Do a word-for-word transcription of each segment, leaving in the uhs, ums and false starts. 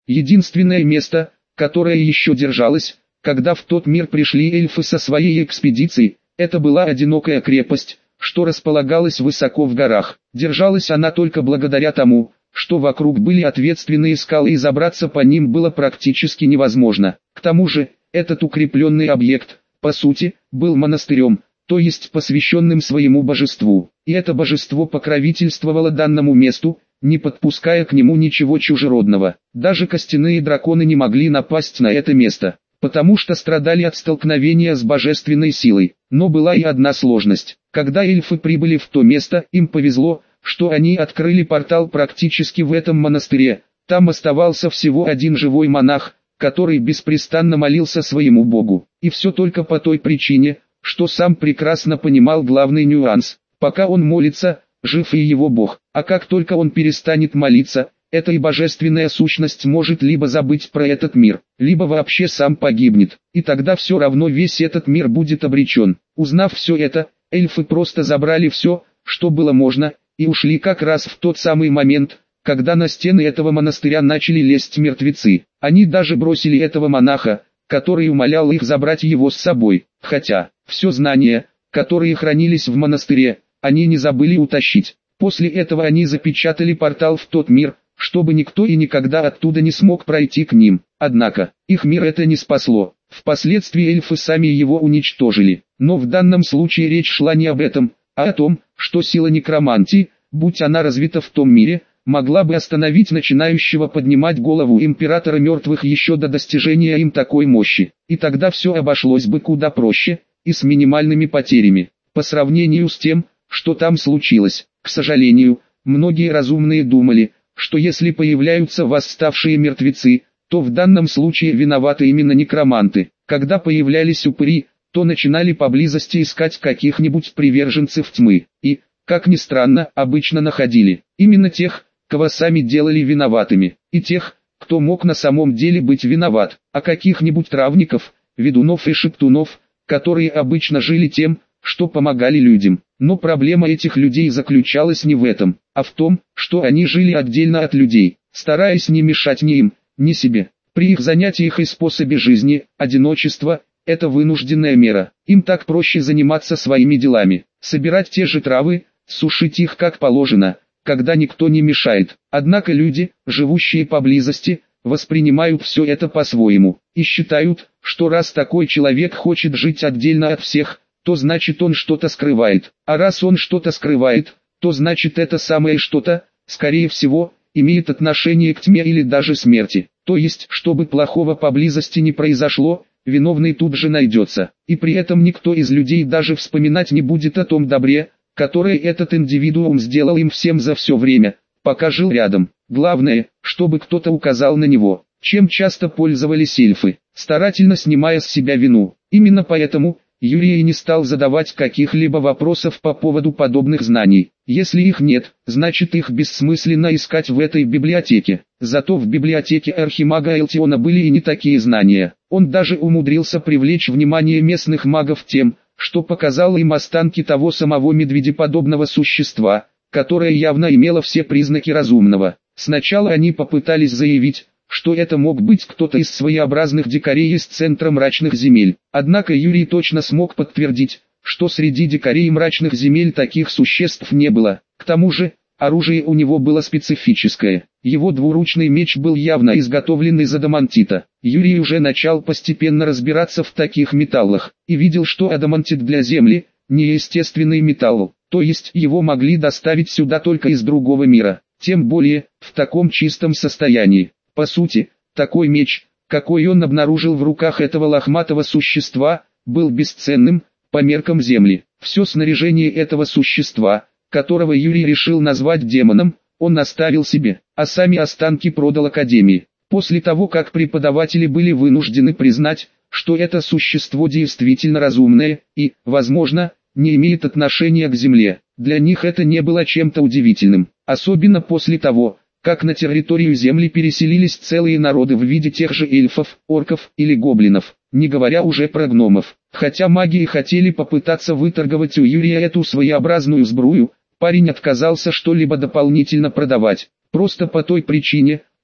Единственное место, которое еще держалось, когда в тот мир пришли эльфы со своей экспедицией, это была одинокая крепость, что располагалась высоко в горах. Держалась она только благодаря тому, что вокруг были ответственные скалы и забраться по ним было практически невозможно. К тому же, этот укрепленный объект, по сути, был монастырем, то есть посвященным своему божеству. И это божество покровительствовало данному месту, не подпуская к нему ничего чужеродного. Даже костяные драконы не могли напасть на это место, потому что страдали от столкновения с божественной силой. Но была и одна сложность. Когда эльфы прибыли в то место, им повезло, что они открыли портал практически в этом монастыре. Там оставался всего один живой монах, который беспрестанно молился своему богу. И все только по той причине, что сам прекрасно понимал главный нюанс. Пока он молится, жив и его бог. А как только он перестанет молиться, эта и божественная сущность может либо забыть про этот мир, либо вообще сам погибнет. И тогда все равно весь этот мир будет обречен. Узнав все это, эльфы просто забрали все, что было можно, и ушли как раз в тот самый момент, когда на стены этого монастыря начали лезть мертвецы. Они даже бросили этого монаха, который умолял их забрать его с собой, хотя, все знания, которые хранились в монастыре, они не забыли утащить. После этого они запечатали портал в тот мир, чтобы никто и никогда оттуда не смог пройти к ним. Однако, их мир это не спасло. Впоследствии эльфы сами его уничтожили. Но в данном случае речь шла не об этом, а о том, что сила некромантии, будь она развита в том мире, могла бы остановить начинающего поднимать голову императора мертвых еще до достижения им такой мощи. И тогда все обошлось бы куда проще, и с минимальными потерями, по сравнению с тем, что там случилось. К сожалению, многие разумные думали, что если появляются восставшие мертвецы, то в данном случае виноваты именно некроманты. Когда появлялись упыри, то начинали поблизости искать каких-нибудь приверженцев тьмы, и, как ни странно, обычно находили именно тех, кого сами делали виноватыми, и тех, кто мог на самом деле быть виноват, а каких-нибудь травников, ведунов и шептунов, которые обычно жили тем, что помогали людям. Но проблема этих людей заключалась не в этом, а в том, что они жили отдельно от людей, стараясь не мешать ни им, ни себе. При их занятиях и способе жизни, одиночество – это вынужденная мера. Им так проще заниматься своими делами, собирать те же травы, сушить их как положено, когда никто не мешает. Однако люди, живущие поблизости, воспринимают все это по-своему, и считают, что раз такой человек хочет жить отдельно от всех, то значит он что-то скрывает. А раз он что-то скрывает, то значит это самое что-то, скорее всего, имеет отношение к тьме или даже смерти. То есть, чтобы плохого поблизости не произошло, виновный тут же найдется. И при этом никто из людей даже вспоминать не будет о том добре, которое этот индивидуум сделал им всем за все время, пока жил рядом. Главное, чтобы кто-то указал на него, чем часто пользовались эльфы, старательно снимая с себя вину. Именно поэтому Юрий и не стал задавать каких-либо вопросов по поводу подобных знаний. Если их нет, значит их бессмысленно искать в этой библиотеке. Зато в библиотеке архимага Элтиона были и не такие знания. Он даже умудрился привлечь внимание местных магов тем, что показал им останки того самого медведеподобного существа, которое явно имело все признаки разумного. Сначала они попытались заявить, что это мог быть кто-то из своеобразных дикарей из центра мрачных земель. Однако Юрий точно смог подтвердить, что среди дикарей мрачных земель таких существ не было. К тому же, оружие у него было специфическое. Его двуручный меч был явно изготовлен из адамантита. Юрий уже начал постепенно разбираться в таких металлах, и видел, что адамантит для Земли – неестественный металл, то есть его могли доставить сюда только из другого мира, тем более, в таком чистом состоянии. По сути, такой меч, какой он обнаружил в руках этого лохматого существа, был бесценным, по меркам Земли. Все снаряжение этого существа, которого Юрий решил назвать демоном, он оставил себе, а сами останки продал Академии. После того, как преподаватели были вынуждены признать, что это существо действительно разумное и, возможно, не имеет отношения к Земле, для них это не было чем-то удивительным, особенно после того, как на территорию Земли переселились целые народы в виде тех же эльфов, орков или гоблинов, не говоря уже про гномов. Хотя маги и хотели попытаться выторговать у Юрия эту своеобразную сбрую, парень отказался что-либо дополнительно продавать, просто по той причине,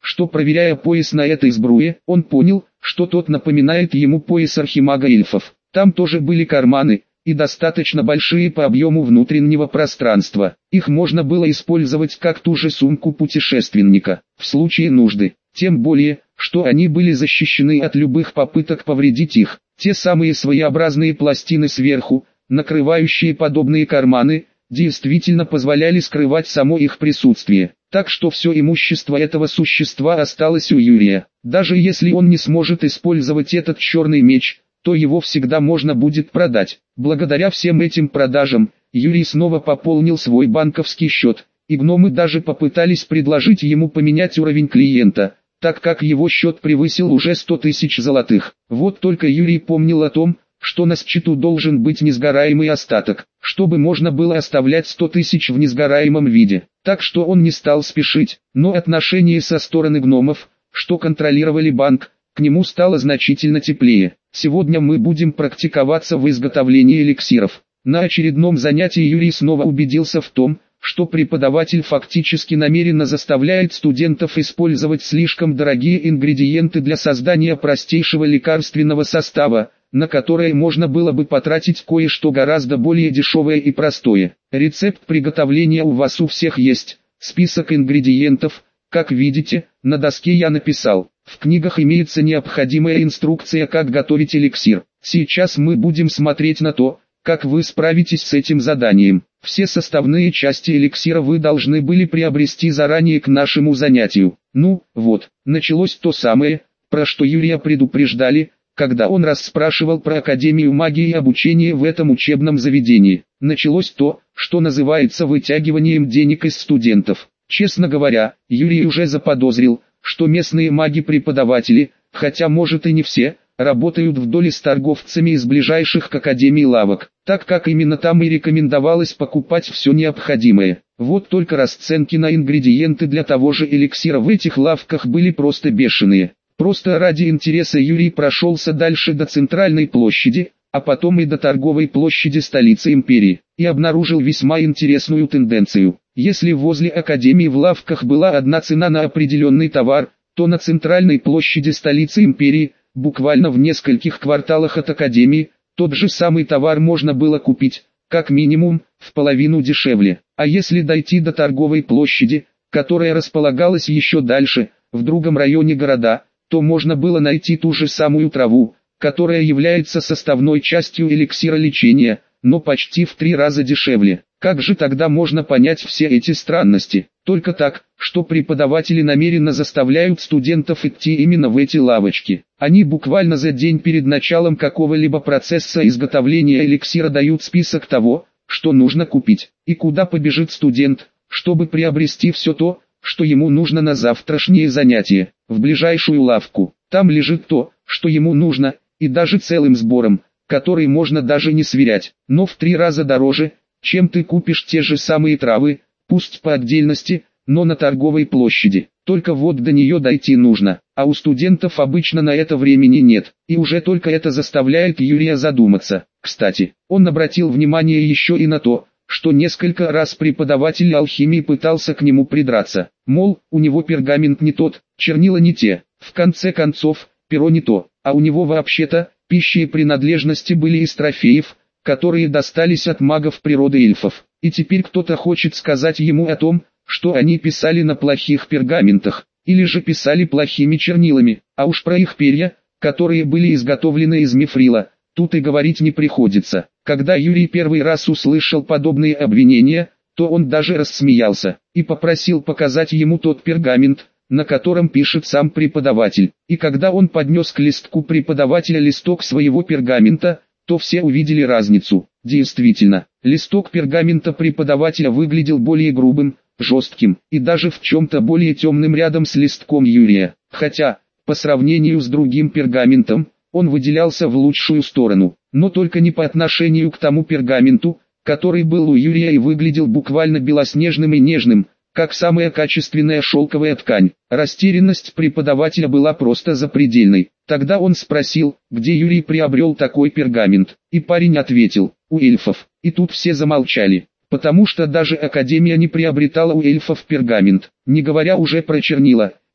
что, проверяя пояс на этой сбруе, он понял, что тот напоминает ему пояс архимага эльфов. Там тоже были карманы, и достаточно большие по объему внутреннего пространства. Их можно было использовать как ту же сумку путешественника, в случае нужды. Тем более, что они были защищены от любых попыток повредить их. Те самые своеобразные пластины сверху, накрывающие подобные карманы, действительно позволяли скрывать само их присутствие. Так что все имущество этого существа осталось у Юрия. Даже если он не сможет использовать этот черный меч, то его всегда можно будет продать. Благодаря всем этим продажам, Юрий снова пополнил свой банковский счет, и гномы даже попытались предложить ему поменять уровень клиента, так как его счет превысил уже сто тысяч золотых. Вот только Юрий помнил о том, что на счету должен быть несгораемый остаток, чтобы можно было оставлять сто тысяч в несгораемом виде. Так что он не стал спешить, но отношение со стороны гномов, что контролировали банк, к нему стало значительно теплее. Сегодня мы будем практиковаться в изготовлении эликсиров. На очередном занятии Юрий снова убедился в том, что преподаватель фактически намеренно заставляет студентов использовать слишком дорогие ингредиенты для создания простейшего лекарственного состава, на которое можно было бы потратить кое-что гораздо более дешевое и простое. Рецепт приготовления у вас у всех есть, список ингредиентов, как видите, на доске я написал. В книгах имеется необходимая инструкция, как готовить эликсир. Сейчас мы будем смотреть на то, как вы справитесь с этим заданием. Все составные части эликсира вы должны были приобрести заранее к нашему занятию. Ну, вот, началось то самое, про что Юрия предупреждали, когда он расспрашивал про Академию магии и обучения в этом учебном заведении. Началось то, что называется вытягиванием денег из студентов. Честно говоря, Юрий уже заподозрил, что местные маги-преподаватели, хотя может и не все, работают в доле с торговцами из ближайших к Академии лавок, так как именно там и рекомендовалось покупать все необходимое. Вот только расценки на ингредиенты для того же эликсира в этих лавках были просто бешеные. Просто ради интереса Юрий прошелся дальше до центральной площади, а потом и до торговой площади столицы империи, и обнаружил весьма интересную тенденцию. Если возле Академии в лавках была одна цена на определенный товар, то на центральной площади столицы империи, буквально в нескольких кварталах от Академии, тот же самый товар можно было купить, как минимум, в половину дешевле. А если дойти до торговой площади, которая располагалась еще дальше, в другом районе города, то можно было найти ту же самую траву, которая является составной частью эликсира лечения, но почти в три раза дешевле. Как же тогда можно понять все эти странности? Только так, что преподаватели намеренно заставляют студентов идти именно в эти лавочки. Они буквально за день перед началом какого-либо процесса изготовления эликсира дают список того, что нужно купить, и куда побежит студент, чтобы приобрести все то, что ему нужно на завтрашнее занятие, в ближайшую лавку. Там лежит то, что ему нужно, и даже целым сбором, который можно даже не сверять, но в три раза дороже, чем ты купишь те же самые травы, пусть по отдельности, но на торговой площади. Только вот до нее дойти нужно, а у студентов обычно на это времени нет, и уже только это заставляет Юрия задуматься. Кстати, он обратил внимание еще и на то, что несколько раз преподаватель алхимии пытался к нему придраться, мол, у него пергамент не тот, чернила не те, в конце концов, перо не то, а у него вообще-то, пищи и принадлежности были из трофеев, которые достались от магов природы эльфов, и теперь кто-то хочет сказать ему о том, что они писали на плохих пергаментах, или же писали плохими чернилами, а уж про их перья, которые были изготовлены из мифрила, тут и говорить не приходится. Когда Юрий первый раз услышал подобные обвинения, то он даже рассмеялся, и попросил показать ему тот пергамент, на котором пишет сам преподаватель. И когда он поднес к листку преподавателя листок своего пергамента, то все увидели разницу. Действительно, листок пергамента преподавателя выглядел более грубым, жестким, и даже в чем-то более темным рядом с листком Юрия. Хотя, по сравнению с другим пергаментом, он выделялся в лучшую сторону, но только не по отношению к тому пергаменту, который был у Юрия и выглядел буквально белоснежным и нежным, как самая качественная шелковая ткань. Растерянность преподавателя была просто запредельной. Тогда он спросил, где Юрий приобрел такой пергамент, и парень ответил, у эльфов. И тут все замолчали, потому что даже Академия не приобретала у эльфов пергамент, не говоря уже про чернила,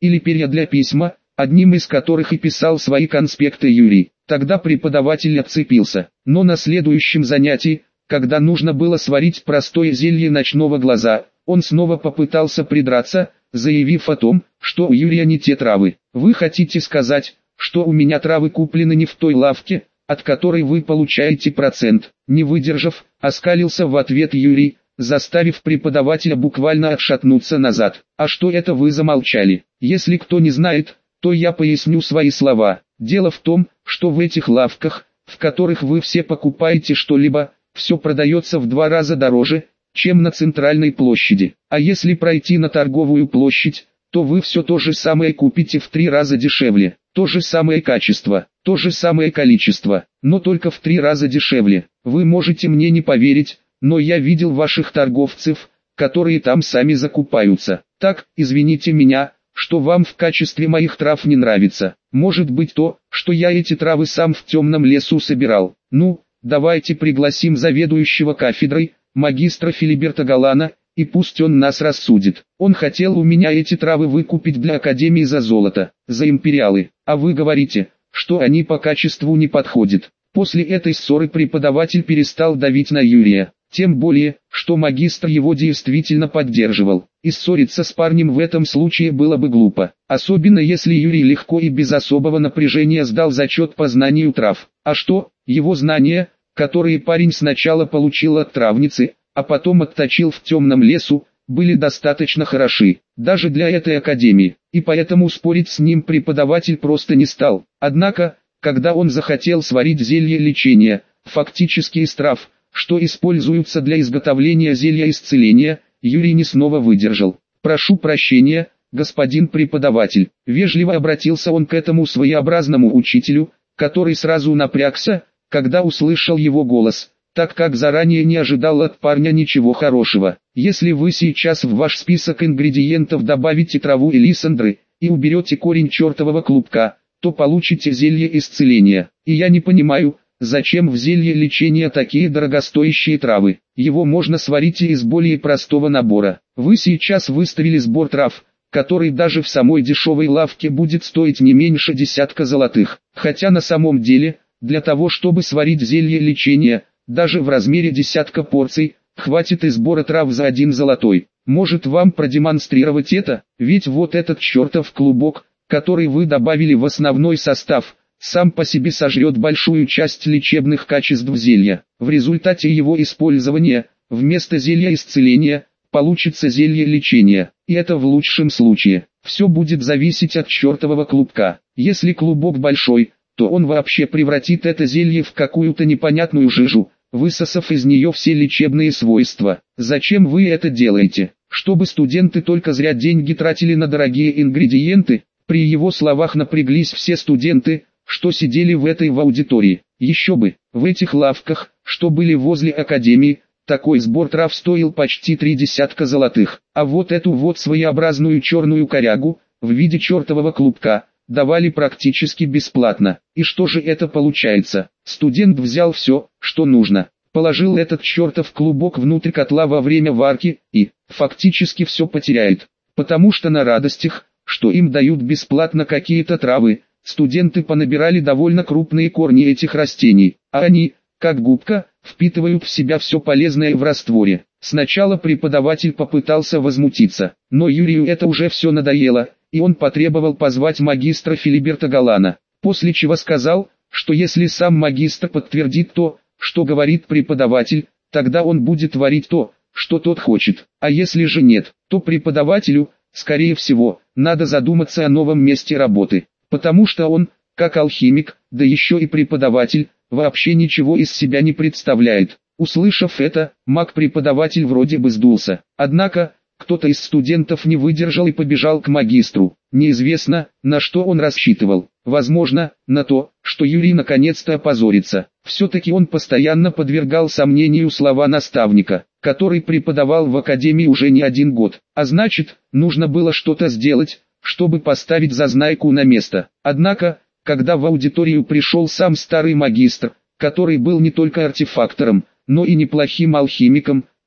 или перья для письма, одним из которых и писал свои конспекты Юрий. Тогда преподаватель отцепился, но на следующем занятии, когда нужно было сварить простое зелье ночного глаза, он снова попытался придраться, заявив о том, что у Юрия не те травы. «Вы хотите сказать, что у меня травы куплены не в той лавке, от которой вы получаете процент?» Не выдержав, оскалился в ответ Юрий, заставив преподавателя буквально отшатнуться назад. «А что это вы замолчали? Если кто не знает, то я поясню свои слова. Дело в том, что в этих лавках, в которых вы все покупаете что-либо, все продается в два раза дороже, чем на центральной площади. А если пройти на торговую площадь, то вы все то же самое купите в три раза дешевле. То же самое качество, то же самое количество, но только в три раза дешевле. Вы можете мне не поверить, но я видел ваших торговцев, которые там сами закупаются. Так, извините меня, что вам в качестве моих трав не нравится. Может быть то, что я эти травы сам в темном лесу собирал. Ну, давайте пригласим заведующего кафедрой, магистра Филиберта Галана, и пусть он нас рассудит. Он хотел у меня эти травы выкупить для Академии за золото, за империалы, а вы говорите, что они по качеству не подходят. После этой ссоры преподаватель перестал давить на Юрия, тем более, что магистр его действительно поддерживал. И ссориться с парнем в этом случае было бы глупо, особенно если Юрий легко и без особого напряжения сдал зачет по знанию трав. А что, его знания, которые парень сначала получил от травницы, а потом отточил в темном лесу, были достаточно хороши, даже для этой академии, и поэтому спорить с ним преподаватель просто не стал. Однако, когда он захотел сварить зелье лечения, фактически из трав, что используются для изготовления зелья исцеления, Юрий не снова выдержал. «Прошу прощения, господин преподаватель», вежливо обратился он к этому своеобразному учителю, который сразу напрягся, когда услышал его голос, так как заранее не ожидал от парня ничего хорошего. «Если вы сейчас в ваш список ингредиентов добавите траву элисандры и уберете корень чертового клубка, то получите зелье исцеления. И я не понимаю, зачем в зелье лечения такие дорогостоящие травы. Его можно сварить и из более простого набора. Вы сейчас выставили сбор трав, который даже в самой дешевой лавке будет стоить не меньше десятка золотых. Хотя на самом деле, для того чтобы сварить зелье лечения, даже в размере десятка порций, хватит и сбора трав за один золотой. Может вам продемонстрировать это? Ведь вот этот чертов клубок, который вы добавили в основной состав, сам по себе сожрет большую часть лечебных качеств зелья. В результате его использования, вместо зелья исцеления, получится зелье лечения. И это в лучшем случае. Все будет зависеть от чертового клубка. Если клубок большой, то он вообще превратит это зелье в какую-то непонятную жижу, высосав из нее все лечебные свойства. Зачем вы это делаете? Чтобы студенты только зря деньги тратили на дорогие ингредиенты? При его словах напряглись все студенты, что сидели в этой в аудитории. Еще бы, в этих лавках, что были возле академии, такой сбор трав стоил почти три десятка золотых. А вот эту вот своеобразную черную корягу, в виде чертового клубка, давали практически бесплатно. И что же это получается? Студент взял все, что нужно, положил этот чертов клубок внутрь котла во время варки, и, фактически все потеряет. Потому что на радостях, что им дают бесплатно какие-то травы, студенты понабирали довольно крупные корни этих растений, а они, как губка, впитывают в себя все полезное в растворе. Сначала преподаватель попытался возмутиться, но Юрию это уже все надоело, и он потребовал позвать магистра Филиберта Галана, после чего сказал, что если сам магистр подтвердит то, что говорит преподаватель, тогда он будет варить то, что тот хочет, а если же нет, то преподавателю, скорее всего, надо задуматься о новом месте работы, потому что он, как алхимик, да еще и преподаватель, вообще ничего из себя не представляет. Услышав это, маг-преподаватель вроде бы сдулся, однако, кто-то из студентов не выдержал и побежал к магистру. Неизвестно, на что он рассчитывал. Возможно, на то, что Юрий наконец-то опозорится. Все-таки он постоянно подвергал сомнению слова наставника, который преподавал в академии уже не один год. А значит, нужно было что-то сделать, чтобы поставить зазнайку на место. Однако, когда в аудиторию пришел сам старый магистр, который был не только артефактором, но и неплохим алхимиком,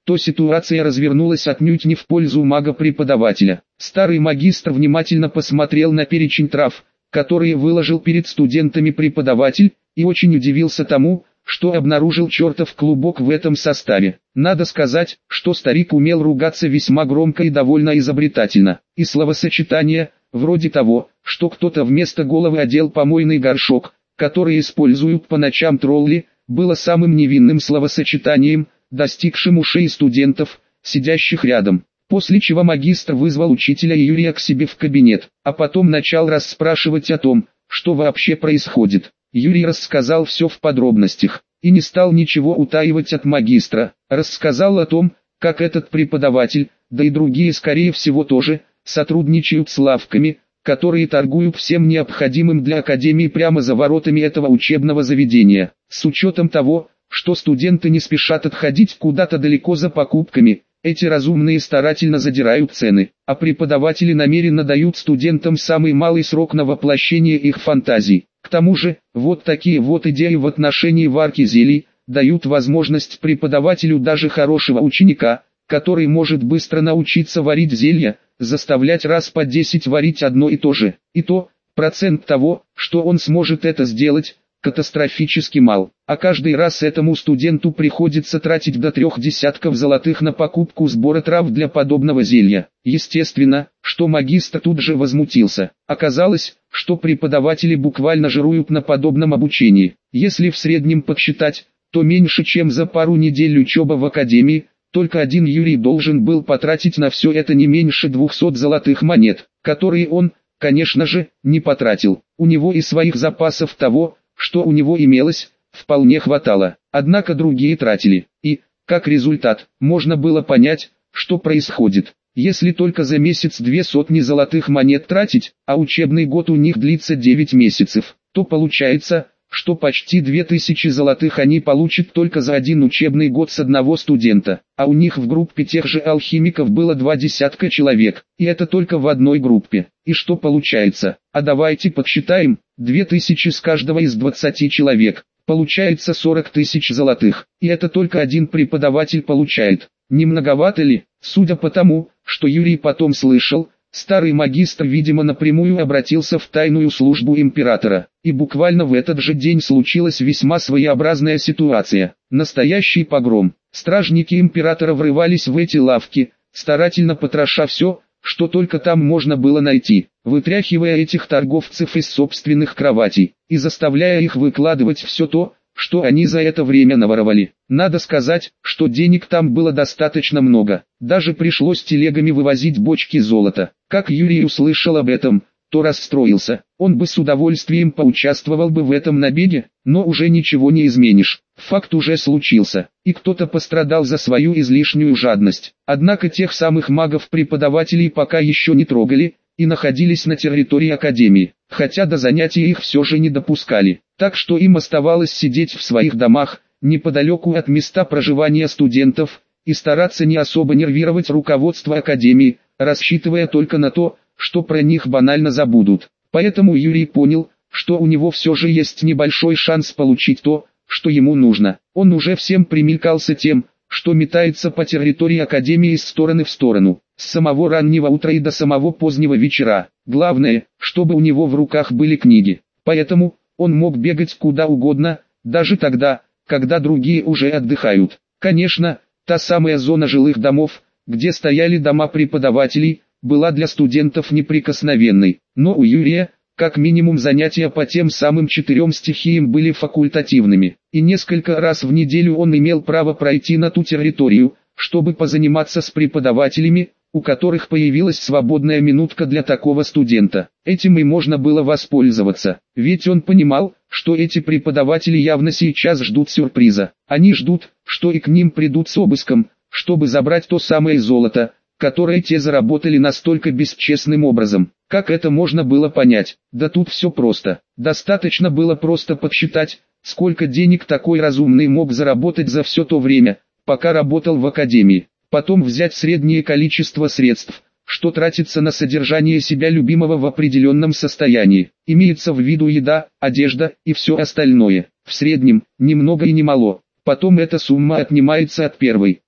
то ситуация развернулась отнюдь не в пользу мага-преподавателя. Старый магистр внимательно посмотрел на перечень трав, которые выложил перед студентами преподаватель, и очень удивился тому, что обнаружил чертов клубок в этом составе. Надо сказать, что старик умел ругаться весьма громко и довольно изобретательно. И словосочетание, вроде того, что кто-то вместо головы одел помойный горшок, который используют по ночам тролли, было самым невинным словосочетанием, достигшим ушей студентов, сидящих рядом. После чего магистр вызвал учителя Юрия к себе в кабинет, а потом начал расспрашивать о том, что вообще происходит. Юрий рассказал все в подробностях, и не стал ничего утаивать от магистра. Рассказал о том, как этот преподаватель, да и другие скорее всего тоже, сотрудничают с лавками, которые торгуют всем необходимым для академии прямо за воротами этого учебного заведения. С учетом того, что студенты не спешат отходить куда-то далеко за покупками, эти разумные старательно задирают цены, а преподаватели намеренно дают студентам самый малый срок на воплощение их фантазий. К тому же, вот такие вот идеи в отношении варки зелий, дают возможность преподавателю даже хорошего ученика, который может быстро научиться варить зелья, заставлять раз по десять варить одно и то же. И то, процент того, что он сможет это сделать, катастрофически мал, а каждый раз этому студенту приходится тратить до трех десятков золотых на покупку сбора трав для подобного зелья. Естественно, что магистр тут же возмутился. Оказалось, что преподаватели буквально жируют на подобном обучении. Если в среднем подсчитать, то меньше чем за пару недель учебы в академии, только один Юрий должен был потратить на все это не меньше двухсот золотых монет, которые он, конечно же, не потратил. У него и своих запасов того, что у него имелось, вполне хватало, однако другие тратили, и, как результат, можно было понять, что происходит. Если только за месяц две сотни золотых монет тратить, а учебный год у них длится девять месяцев, то получается, что почти две тысячи золотых они получат только за один учебный год с одного студента, а у них в группе тех же алхимиков было два десятка человек, и это только в одной группе. И что получается? А давайте подсчитаем, две тысячи с каждого из двадцати человек, получается сорок тысяч золотых, и это только один преподаватель получает. Не многовато ли? Судя по тому, что Юрий потом слышал, старый магистр, видимо, напрямую обратился в тайную службу императора, и буквально в этот же день случилась весьма своеобразная ситуация. Настоящий погром. Стражники императора врывались в эти лавки, старательно потроша все, что только там можно было найти, вытряхивая этих торговцев из собственных кроватей, и заставляя их выкладывать все то, что они за это время наворовали. Надо сказать, что денег там было достаточно много, даже пришлось телегами вывозить бочки золота. Как Юрий услышал об этом, то расстроился. Он бы с удовольствием поучаствовал бы в этом набеге, но уже ничего не изменишь. Факт уже случился, и кто-то пострадал за свою излишнюю жадность. Однако тех самых магов-преподавателей пока еще не трогали, и находились на территории академии, хотя до занятий их все же не допускали, так что им оставалось сидеть в своих домах, неподалеку от места проживания студентов, и стараться не особо нервировать руководство академии, рассчитывая только на то, что про них банально забудут. Поэтому Юрий понял, что у него все же есть небольшой шанс получить то, что ему нужно. Он уже всем примелькался тем, что метается по территории академии из стороны в сторону, с самого раннего утра и до самого позднего вечера. Главное, чтобы у него в руках были книги. Поэтому он мог бегать куда угодно, даже тогда, когда другие уже отдыхают. Конечно, та самая зона жилых домов, где стояли дома преподавателей, была для студентов неприкосновенной, но у Юрия, как минимум, занятия по тем самым четырем стихиям были факультативными, и несколько раз в неделю он имел право пройти на ту территорию, чтобы позаниматься с преподавателями, у которых появилась свободная минутка для такого студента. Этим и можно было воспользоваться, ведь он понимал, что эти преподаватели явно сейчас ждут сюрприза. Они ждут, что и к ним придут с обыском, чтобы забрать то самое золото, которое те заработали настолько бесчестным образом. Как это можно было понять? Да тут все просто. Достаточно было просто подсчитать, сколько денег такой разумный мог заработать за все то время, пока работал в академии. Потом взять среднее количество средств, что тратится на содержание себя любимого в определенном состоянии. Имеется в виду еда, одежда и все остальное. В среднем, ни много и ни мало. Потом эта сумма отнимается от первой,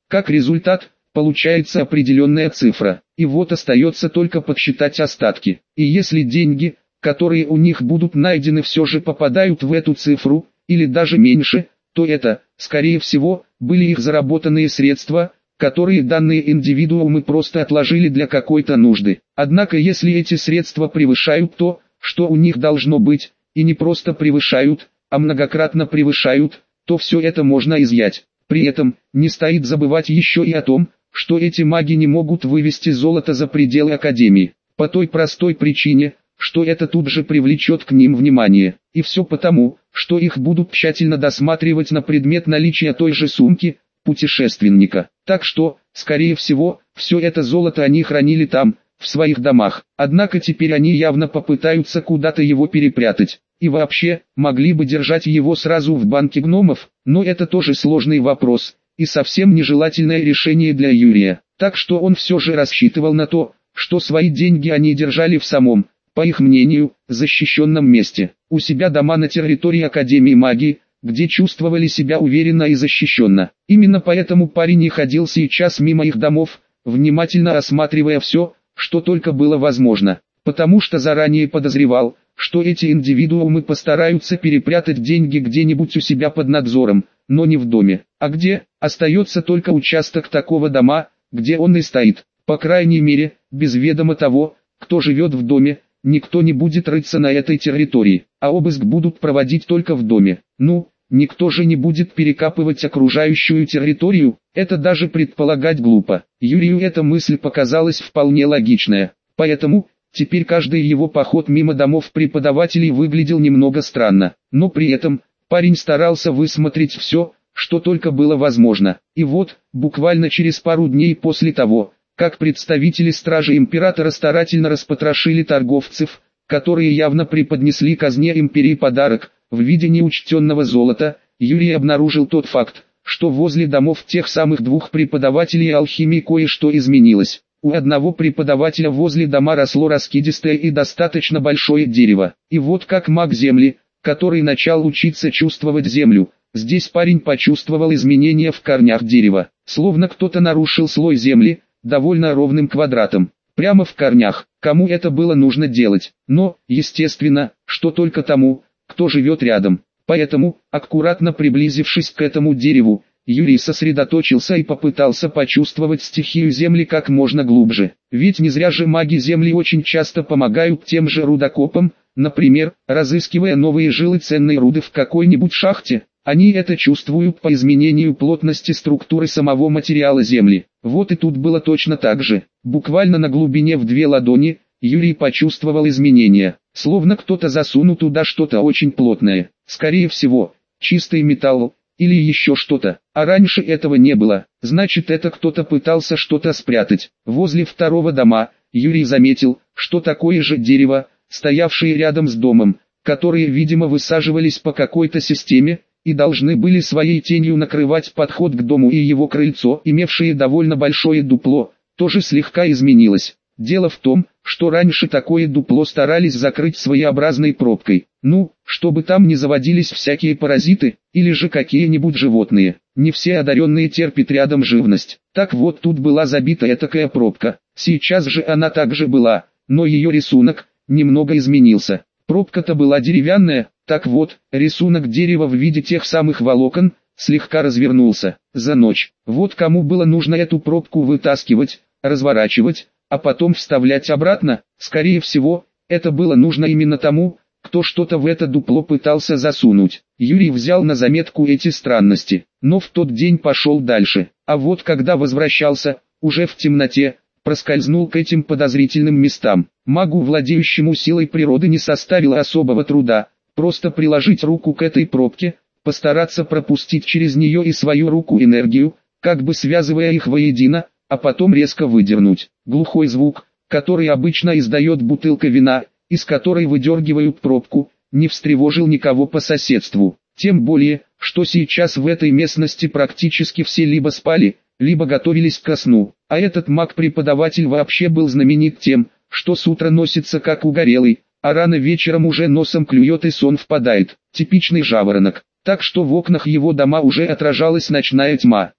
Как результат, получается определенная цифра, и вот остается только подсчитать остатки. И если деньги, которые у них будут найдены, все же попадают в эту цифру, или даже меньше, то это, скорее всего, были их заработанные средства, которые данные индивидуумы просто отложили для какой-то нужды. Однако если эти средства превышают то, что у них должно быть, и не просто превышают, а многократно превышают, то все это можно изъять. При этом, не стоит забывать еще и о том, что эти маги не могут вывести золото за пределы Академии, по той простой причине, что это тут же привлечет к ним внимание. И все потому, что их будут тщательно досматривать на предмет наличия той же сумки путешественника. Так что, скорее всего, все это золото они хранили там, в своих домах. Однако теперь они явно попытаются куда-то его перепрятать. И вообще, могли бы держать его сразу в банке гномов, но это тоже сложный вопрос, и совсем нежелательное решение для Юрия. Так что он все же рассчитывал на то, что свои деньги они держали в самом, по их мнению, защищенном месте. У себя дома на территории Академии магии, где чувствовали себя уверенно и защищенно. Именно поэтому парень и ходил сейчас мимо их домов, внимательно осматривая все, что только было возможно. Потому что заранее подозревал, что эти индивидуумы постараются перепрятать деньги где-нибудь у себя под надзором, но не в доме. А где, остается только участок такого дома, где он и стоит. По крайней мере, без ведома того, кто живет в доме, никто не будет рыться на этой территории, а обыск будут проводить только в доме. Ну, никто же не будет перекапывать окружающую территорию, это даже предполагать глупо. Юрию эта мысль показалась вполне логичная, поэтому теперь каждый его поход мимо домов преподавателей выглядел немного странно, но при этом парень старался высмотреть все, что только было возможно. И вот, буквально через пару дней после того, как представители стражи императора старательно распотрошили торговцев, которые явно преподнесли казне империи подарок в виде неучтенного золота, Юрий обнаружил тот факт, что возле домов тех самых двух преподавателей алхимии кое-что изменилось. У одного преподавателя возле дома росло раскидистое и достаточно большое дерево. И вот как маг земли, который начал учиться чувствовать землю, здесь парень почувствовал изменения в корнях дерева, словно кто-то нарушил слой земли, довольно ровным квадратом, прямо в корнях. Кому это было нужно делать? Но, естественно, что только тому, кто живет рядом. Поэтому, аккуратно приблизившись к этому дереву, Юрий сосредоточился и попытался почувствовать стихию земли как можно глубже. Ведь не зря же маги земли очень часто помогают тем же рудокопам, например, разыскивая новые жилы ценной руды в какой-нибудь шахте. Они это чувствуют по изменению плотности структуры самого материала земли. Вот и тут было точно так же. Буквально на глубине в две ладони, Юрий почувствовал изменения, словно кто-то засунул туда что-то очень плотное. Скорее всего, чистый металл, или еще что-то. А раньше этого не было, значит это кто-то пытался что-то спрятать. Возле второго дома, Юрий заметил, что такое же дерево, стоявшее рядом с домом, которые, видимо, высаживались по какой-то системе, и должны были своей тенью накрывать подход к дому, и его крыльцо, имевшее довольно большое дупло, тоже слегка изменилось. Дело в том, что раньше такое дупло старались закрыть своеобразной пробкой, ну, чтобы там не заводились всякие паразиты, или же какие-нибудь животные. Не все одаренные терпят рядом живность. Так вот тут была забита этакая пробка. Сейчас же она также была, но ее рисунок немного изменился. Пробка-то была деревянная. Так вот, рисунок дерева в виде тех самых волокон слегка развернулся. За ночь. Вот кому было нужно эту пробку вытаскивать, разворачивать, а потом вставлять обратно. Скорее всего, это было нужно именно тому, кто что-то в это дупло пытался засунуть. Юрий взял на заметку эти странности, но в тот день пошел дальше. А вот когда возвращался, уже в темноте, проскользнул к этим подозрительным местам. Магу, владеющему силой природы, не составило особого труда просто приложить руку к этой пробке, постараться пропустить через нее и свою руку энергию, как бы связывая их воедино, а потом резко выдернуть. Глухой звук, который обычно издает бутылка вина, из которой выдергивают пробку, не встревожил никого по соседству. Тем более, что сейчас в этой местности практически все либо спали, либо готовились ко сну. А этот маг-преподаватель вообще был знаменит тем, что с утра носится как угорелый, а рано вечером уже носом клюет и сон впадает. Типичный жаворонок. Так что в окнах его дома уже отражалась ночная тьма.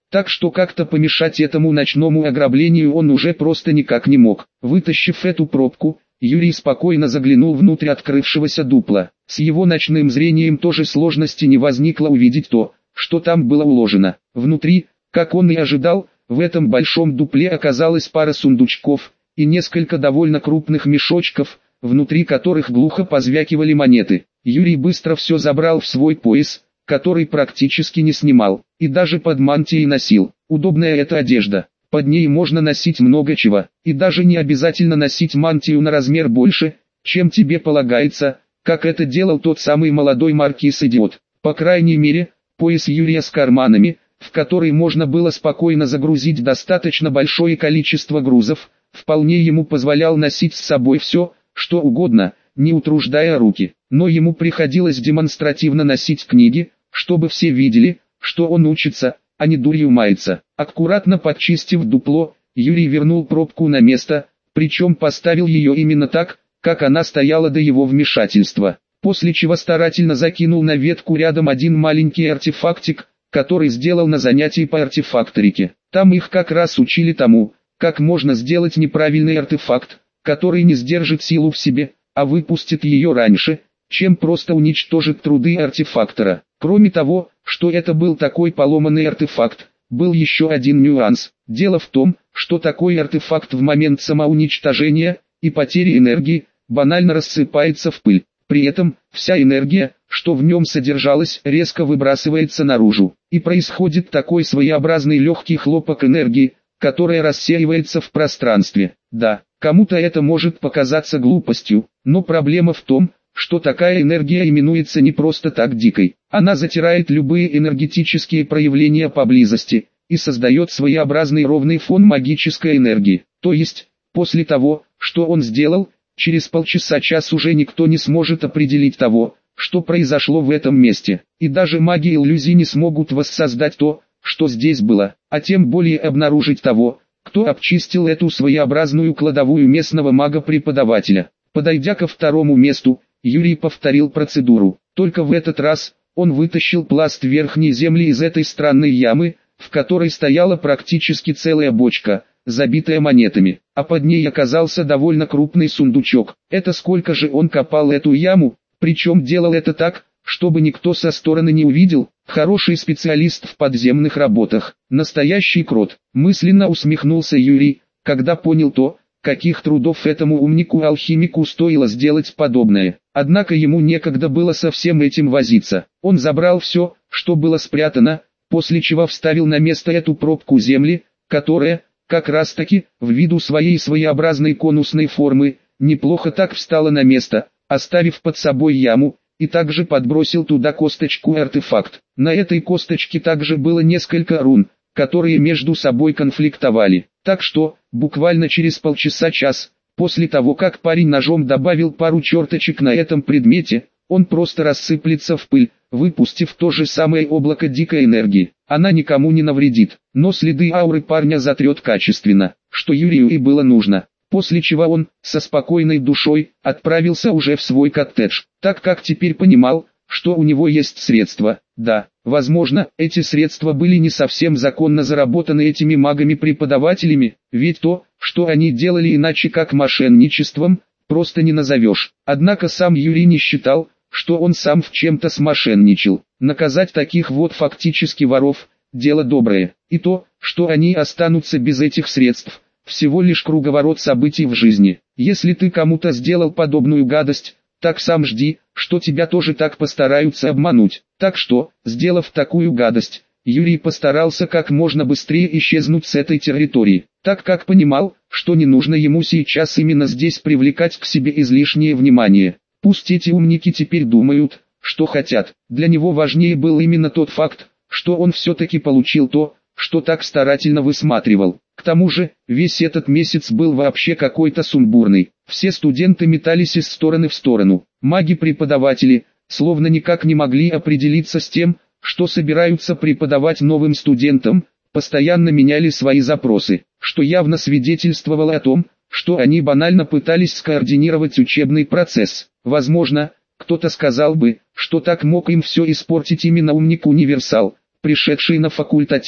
так что как-то помешать этому ночному ограблению он уже просто никак не мог. Вытащив эту пробку, Юрий спокойно заглянул внутрь открывшегося дупла. С его ночным зрением тоже сложности не возникло увидеть то, что там было уложено. Внутри, как он и ожидал, в этом большом дупле оказалась пара сундучков и несколько довольно крупных мешочков, внутри которых глухо позвякивали монеты. Юрий быстро все забрал в свой пояс, который практически не снимал, и даже под мантией носил. Удобная эта одежда, под ней можно носить много чего, и даже не обязательно носить мантию на размер больше, чем тебе полагается, как это делал тот самый молодой маркиз-идиот. По крайней мере, пояс Юрия с карманами, в который можно было спокойно загрузить достаточно большое количество грузов, вполне ему позволял носить с собой все, что угодно, не утруждая руки. Но ему приходилось демонстративно носить книги, чтобы все видели, что он учится, а не дурью мается. Аккуратно подчистив дупло, Юрий вернул пробку на место, причем поставил ее именно так, как она стояла до его вмешательства. После чего старательно закинул на ветку рядом один маленький артефактик, который сделал на занятии по артефакторике. Там их как раз учили тому, как можно сделать неправильный артефакт, который не сдержит силу в себе, а выпустит ее раньше, чем просто уничтожит труды артефактора. Кроме того, что это был такой поломанный артефакт, был еще один нюанс. Дело в том, что такой артефакт в момент самоуничтожения и потери энергии банально рассыпается в пыль. При этом, вся энергия, что в нем содержалась, резко выбрасывается наружу. И происходит такой своеобразный легкий хлопок энергии, которая рассеивается в пространстве. Да, кому-то это может показаться глупостью, но проблема в том, что такая энергия именуется не просто так дикой. Она затирает любые энергетические проявления поблизости и создает своеобразный ровный фон магической энергии. То есть, после того, что он сделал, через полчаса-час уже никто не сможет определить того, что произошло в этом месте. И даже маги иллюзий не смогут воссоздать то, что здесь было, а тем более обнаружить того, кто обчистил эту своеобразную кладовую местного мага-преподавателя. Подойдя ко второму месту, Юрий повторил процедуру, только в этот раз он вытащил пласт верхней земли из этой странной ямы, в которой стояла практически целая бочка, забитая монетами, а под ней оказался довольно крупный сундучок. Это сколько же он копал эту яму, причем делал это так, чтобы никто со стороны не увидел. Хороший специалист в подземных работах, настоящий крот. Мысленно усмехнулся Юрий, когда понял то, каких трудов этому умнику-алхимику стоило сделать подобное. Однако ему некогда было со всем этим возиться. Он забрал все, что было спрятано, после чего вставил на место эту пробку земли, которая, как раз таки, в виду своей своеобразной конусной формы, неплохо так встала на место, оставив под собой яму, и также подбросил туда косточку-артефакт. На этой косточке также было несколько рун, которые между собой конфликтовали. Так что, буквально через полчаса-час, после того как парень ножом добавил пару черточек на этом предмете, он просто рассыплется в пыль, выпустив то же самое облако дикой энергии. Она никому не навредит, но следы ауры парня затрет качественно, что Юрию и было нужно. После чего он, со спокойной душой, отправился уже в свой коттедж, так как теперь понимал, что у него есть средства. Да, возможно, эти средства были не совсем законно заработаны этими магами-преподавателями, ведь то, что они делали иначе как мошенничеством, просто не назовешь. Однако сам Юрий не считал, что он сам в чем-то смошенничал. Наказать таких вот фактически воров – дело доброе. И то, что они останутся без этих средств – всего лишь круговорот событий в жизни. Если ты кому-то сделал подобную гадость, так сам жди, что тебя тоже так постараются обмануть. Так что, сделав такую гадость, Юрий постарался как можно быстрее исчезнуть с этой территории, так как понимал, что не нужно ему сейчас именно здесь привлекать к себе излишнее внимание. Пусть эти умники теперь думают, что хотят. Для него важнее был именно тот факт, что он все-таки получил то, что так старательно высматривал. К тому же, весь этот месяц был вообще какой-то сумбурный. Все студенты метались из стороны в сторону. Маги-преподаватели, словно никак не могли определиться с тем, что собираются преподавать новым студентам, постоянно меняли свои запросы, что явно свидетельствовало о том, что они банально пытались скоординировать учебный процесс. Возможно, кто-то сказал бы, что так мог им все испортить именно умник-универсал, пришедший на факультатив.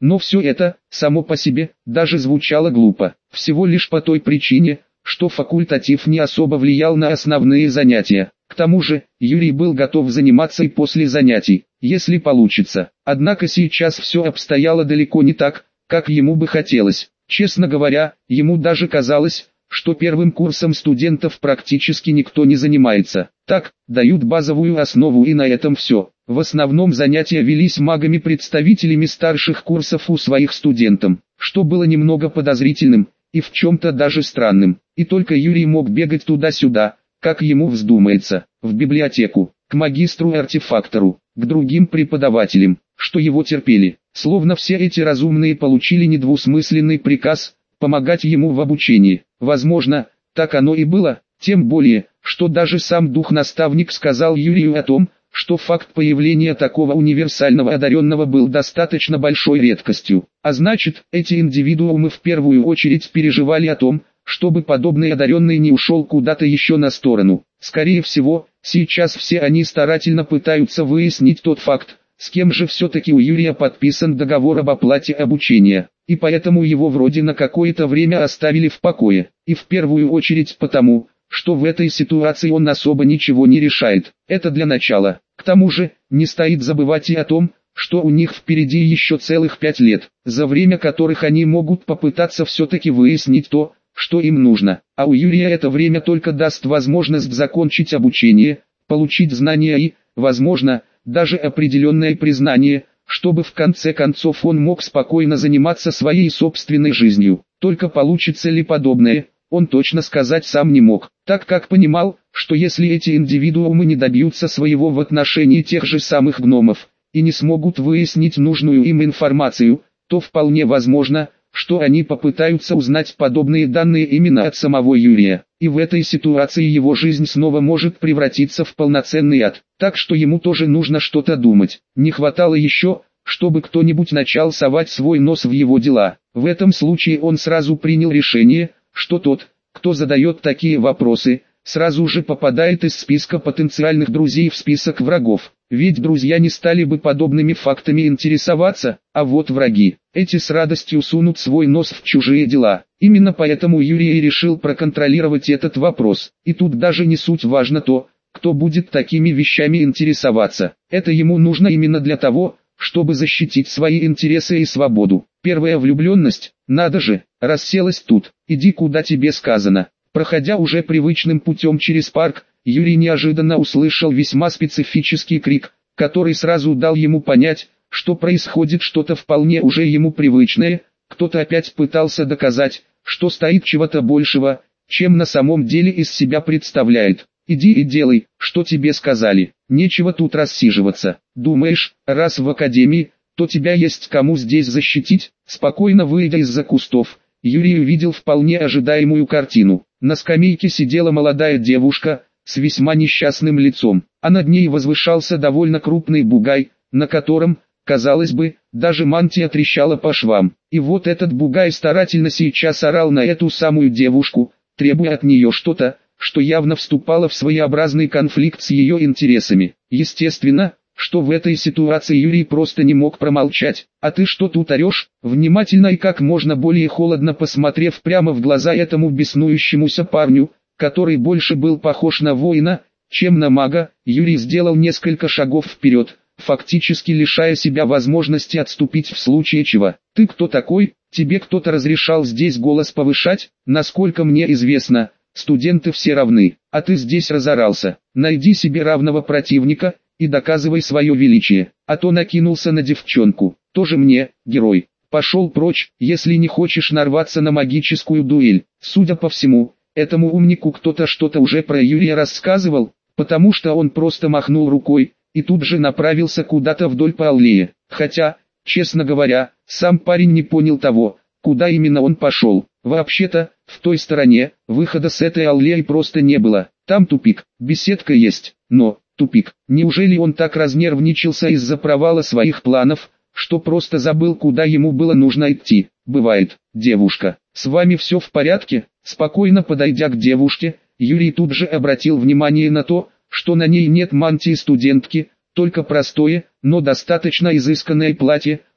Но все это, само по себе, даже звучало глупо. Всего лишь по той причине, что факультатив не особо влиял на основные занятия. К тому же, Юрий был готов заниматься и после занятий, если получится. Однако сейчас все обстояло далеко не так, как ему бы хотелось. Честно говоря, ему даже казалось, что первым курсом студентов практически никто не занимается. Так, дают базовую основу и на этом все. В основном занятия велись магами-представителями старших курсов у своих студентов, что было немного подозрительным, и в чем-то даже странным. И только Юрий мог бегать туда-сюда, как ему вздумается, в библиотеку, к магистру-артефактору, к другим преподавателям, что его терпели. Словно все эти разумные получили недвусмысленный приказ помогать ему в обучении. Возможно, так оно и было, тем более, что даже сам дух-наставник сказал Юрию о том, что факт появления такого универсального одаренного был достаточно большой редкостью. А значит, эти индивидуумы в первую очередь переживали о том, чтобы подобный одаренный не ушел куда-то еще на сторону. Скорее всего, сейчас все они старательно пытаются выяснить тот факт, с кем же все-таки у Юрия подписан договор об оплате обучения, и поэтому его вроде на какое-то время оставили в покое, и в первую очередь потому, что в этой ситуации он особо ничего не решает. Это для начала. К тому же, не стоит забывать и о том, что у них впереди еще целых пять лет, за время которых они могут попытаться все-таки выяснить то, что им нужно. А у Юрия это время только даст возможность закончить обучение, получить знания и, возможно, даже определенное признание, чтобы в конце концов он мог спокойно заниматься своей собственной жизнью. Только получится ли подобное, он точно сказать сам не мог, так как понимал, что если эти индивидуумы не добьются своего в отношении тех же самых гномов, и не смогут выяснить нужную им информацию, то вполне возможно, что они попытаются узнать подобные данные именно от самого Юрия, и в этой ситуации его жизнь снова может превратиться в полноценный ад, так что ему тоже нужно что-то думать. Не хватало еще, чтобы кто-нибудь начал совать свой нос в его дела. В этом случае он сразу принял решение, что тот, кто задает такие вопросы, сразу же попадает из списка потенциальных друзей в список врагов. Ведь друзья не стали бы подобными фактами интересоваться, а вот враги, эти с радостью сунут свой нос в чужие дела. Именно поэтому Юрий и решил проконтролировать этот вопрос. И тут даже не суть важно то, кто будет такими вещами интересоваться. Это ему нужно именно для того, чтобы защитить свои интересы и свободу. Первая влюбленность, надо же, расселась тут, иди куда тебе сказано. Проходя уже привычным путем через парк, Юрий неожиданно услышал весьма специфический крик, который сразу дал ему понять, что происходит что-то вполне уже ему привычное. Кто-то опять пытался доказать, что стоит чего-то большего, чем на самом деле из себя представляет. Иди и делай, что тебе сказали, нечего тут рассиживаться. Думаешь, раз в академии, то тебя есть кому здесь защитить? Спокойно выйдя из-за кустов, Юрий увидел вполне ожидаемую картину. На скамейке сидела молодая девушка, с весьма несчастным лицом, а над ней возвышался довольно крупный бугай, на котором, казалось бы, даже мантия трещала по швам. И вот этот бугай старательно сейчас орал на эту самую девушку, требуя от нее что-то, что явно вступало в своеобразный конфликт с ее интересами. Естественно, что в этой ситуации Юрий просто не мог промолчать. «А ты что тут орешь?» Внимательно и как можно более холодно посмотрев прямо в глаза этому беснующемуся парню, который больше был похож на воина, чем на мага, Юрий сделал несколько шагов вперед, фактически лишая себя возможности отступить в случае чего. «Ты кто такой? Тебе кто-то разрешал здесь голос повышать? Насколько мне известно, студенты все равны, а ты здесь разорался. Найди себе равного противника и доказывай свое величие». А то накинулся на девчонку. «Тоже мне, герой. Пошел прочь, если не хочешь нарваться на магическую дуэль». Судя по всему, этому умнику кто-то что-то уже про Юрия рассказывал, потому что он просто махнул рукой, и тут же направился куда-то вдоль по аллее. Хотя, честно говоря, сам парень не понял того, куда именно он пошел. Вообще-то, в той стороне, выхода с этой аллеи просто не было. Там тупик, беседка есть, но, тупик. Неужели он так разнервничался из-за провала своих планов, что просто забыл, куда ему было нужно идти? Бывает. «Девушка, с вами все в порядке?» Спокойно подойдя к девушке, Юрий тут же обратил внимание на то, что на ней нет мантии студентки, только простое, но достаточно изысканное платье,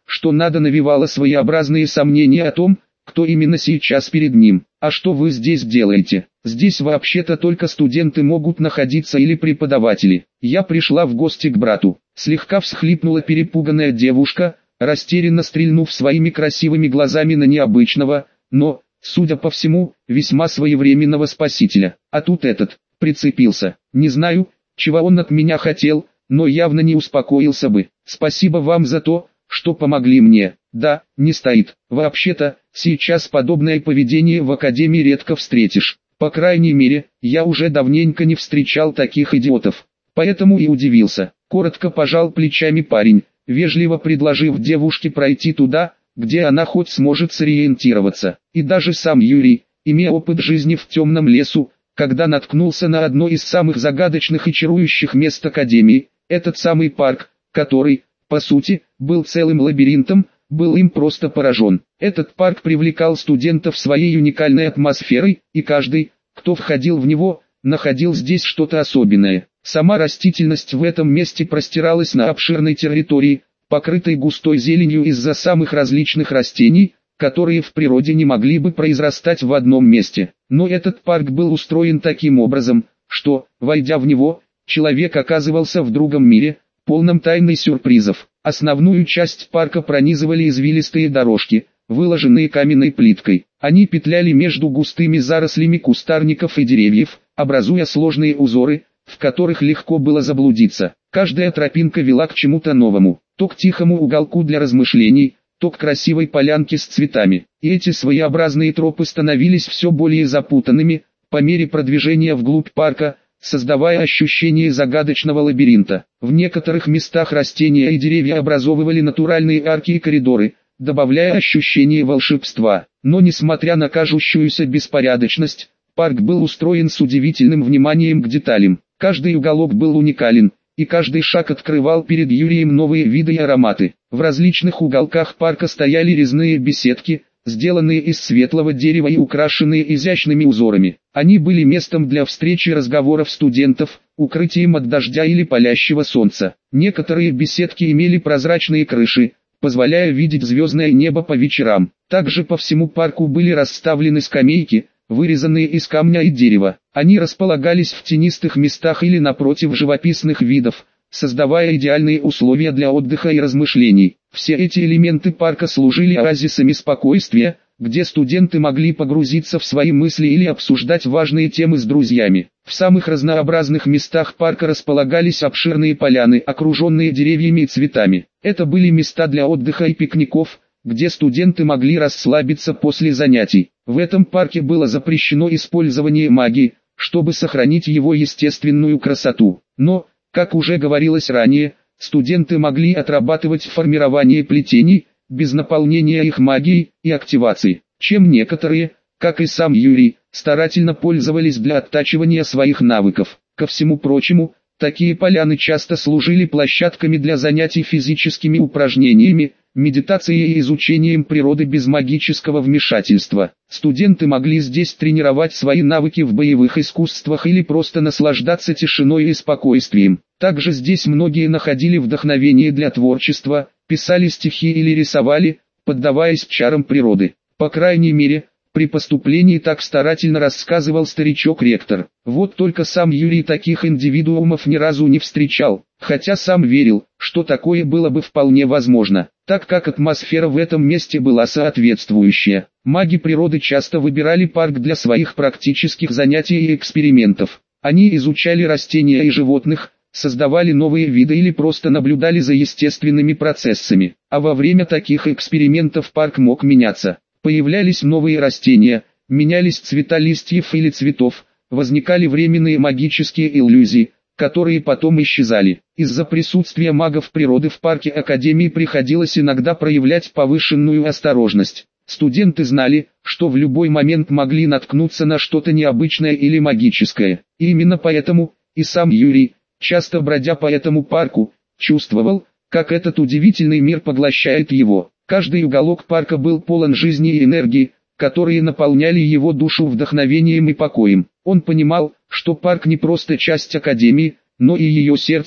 что надо, навевало своеобразные сомнения о том, кто именно сейчас перед ним. «А что вы здесь делаете? Здесь вообще-то только студенты могут находиться или преподаватели. Я пришла в гости к брату», — слегка всхлипнула перепуганная девушка, растерянно стрельнув своими красивыми глазами на необычного, но, судя по всему, весьма своевременного спасителя. А тут этот, прицепился. Не знаю, чего он от меня хотел, но явно не успокоился бы. «Спасибо вам за то, что помогли мне». «Да, не стоит. Вообще-то, сейчас подобное поведение в академии редко встретишь. По крайней мере, я уже давненько не встречал таких идиотов. Поэтому и удивился». Коротко пожал плечами парень, вежливо предложив девушке пройти туда, где она хоть сможет сориентироваться. И даже сам Юрий, имея опыт жизни в темном лесу, когда наткнулся на одно из самых загадочных и чарующих мест академии, этот самый парк, который, по сути, был целым лабиринтом, был им просто поражен. Этот парк привлекал студентов своей уникальной атмосферой, и каждый, кто входил в него, находил здесь что-то особенное. Сама растительность в этом месте простиралась на обширной территории, покрытой густой зеленью из-за самых различных растений, которые в природе не могли бы произрастать в одном месте. Но этот парк был устроен таким образом, что, войдя в него, человек оказывался в другом мире, полном тайн и сюрпризов. Основную часть парка пронизывали извилистые дорожки, выложенные каменной плиткой. Они петляли между густыми зарослями кустарников и деревьев, образуя сложные узоры, в которых легко было заблудиться. Каждая тропинка вела к чему-то новому, то к тихому уголку для размышлений, то к красивой полянке с цветами. И эти своеобразные тропы становились все более запутанными, по мере продвижения вглубь парка, создавая ощущение загадочного лабиринта. В некоторых местах растения и деревья образовывали натуральные арки и коридоры, добавляя ощущение волшебства. Но несмотря на кажущуюся беспорядочность, парк был устроен с удивительным вниманием к деталям. Каждый уголок был уникален, и каждый шаг открывал перед Юрием новые виды и ароматы. В различных уголках парка стояли резные беседки, сделанные из светлого дерева и украшенные изящными узорами. Они были местом для встречи и разговоров студентов, укрытием от дождя или палящего солнца. Некоторые беседки имели прозрачные крыши, позволяя видеть звездное небо по вечерам. Также по всему парку были расставлены скамейки, вырезанные из камня и дерева. Они располагались в тенистых местах или напротив живописных видов, создавая идеальные условия для отдыха и размышлений. Все эти элементы парка служили оазисами спокойствия, где студенты могли погрузиться в свои мысли или обсуждать важные темы с друзьями. В самых разнообразных местах парка располагались обширные поляны, окруженные деревьями и цветами. Это были места для отдыха и пикников, где студенты могли расслабиться после занятий. В этом парке было запрещено использование магии, чтобы сохранить его естественную красоту. Но, как уже говорилось ранее, студенты могли отрабатывать формирование плетений, без наполнения их магией и активации, чем некоторые, как и сам Юрий, старательно пользовались для оттачивания своих навыков. Ко всему прочему, такие поляны часто служили площадками для занятий физическими упражнениями, медитацией и изучением природы без магического вмешательства. Студенты могли здесь тренировать свои навыки в боевых искусствах или просто наслаждаться тишиной и спокойствием. Также здесь многие находили вдохновение для творчества, писали стихи или рисовали, поддаваясь чарам природы. По крайней мере, при поступлении так старательно рассказывал старичок-ректор. Вот только сам Юрий таких индивидуумов ни разу не встречал, хотя сам верил, что такое было бы вполне возможно, так как атмосфера в этом месте была соответствующая. Маги природы часто выбирали парк для своих практических занятий и экспериментов. Они изучали растения и животных, создавали новые виды или просто наблюдали за естественными процессами. А во время таких экспериментов парк мог меняться. Появлялись новые растения, менялись цвета листьев или цветов, возникали временные магические иллюзии, которые потом исчезали. Из-за присутствия магов природы в парке Академии приходилось иногда проявлять повышенную осторожность. Студенты знали, что в любой момент могли наткнуться на что-то необычное или магическое. И именно поэтому, и сам Юрий, часто бродя по этому парку, чувствовал, как этот удивительный мир поглощает его. Каждый уголок парка был полон жизни и энергии, которые наполняли его душу вдохновением и покоем. Он понимал, что парк не просто часть Академии, но и ее сердце,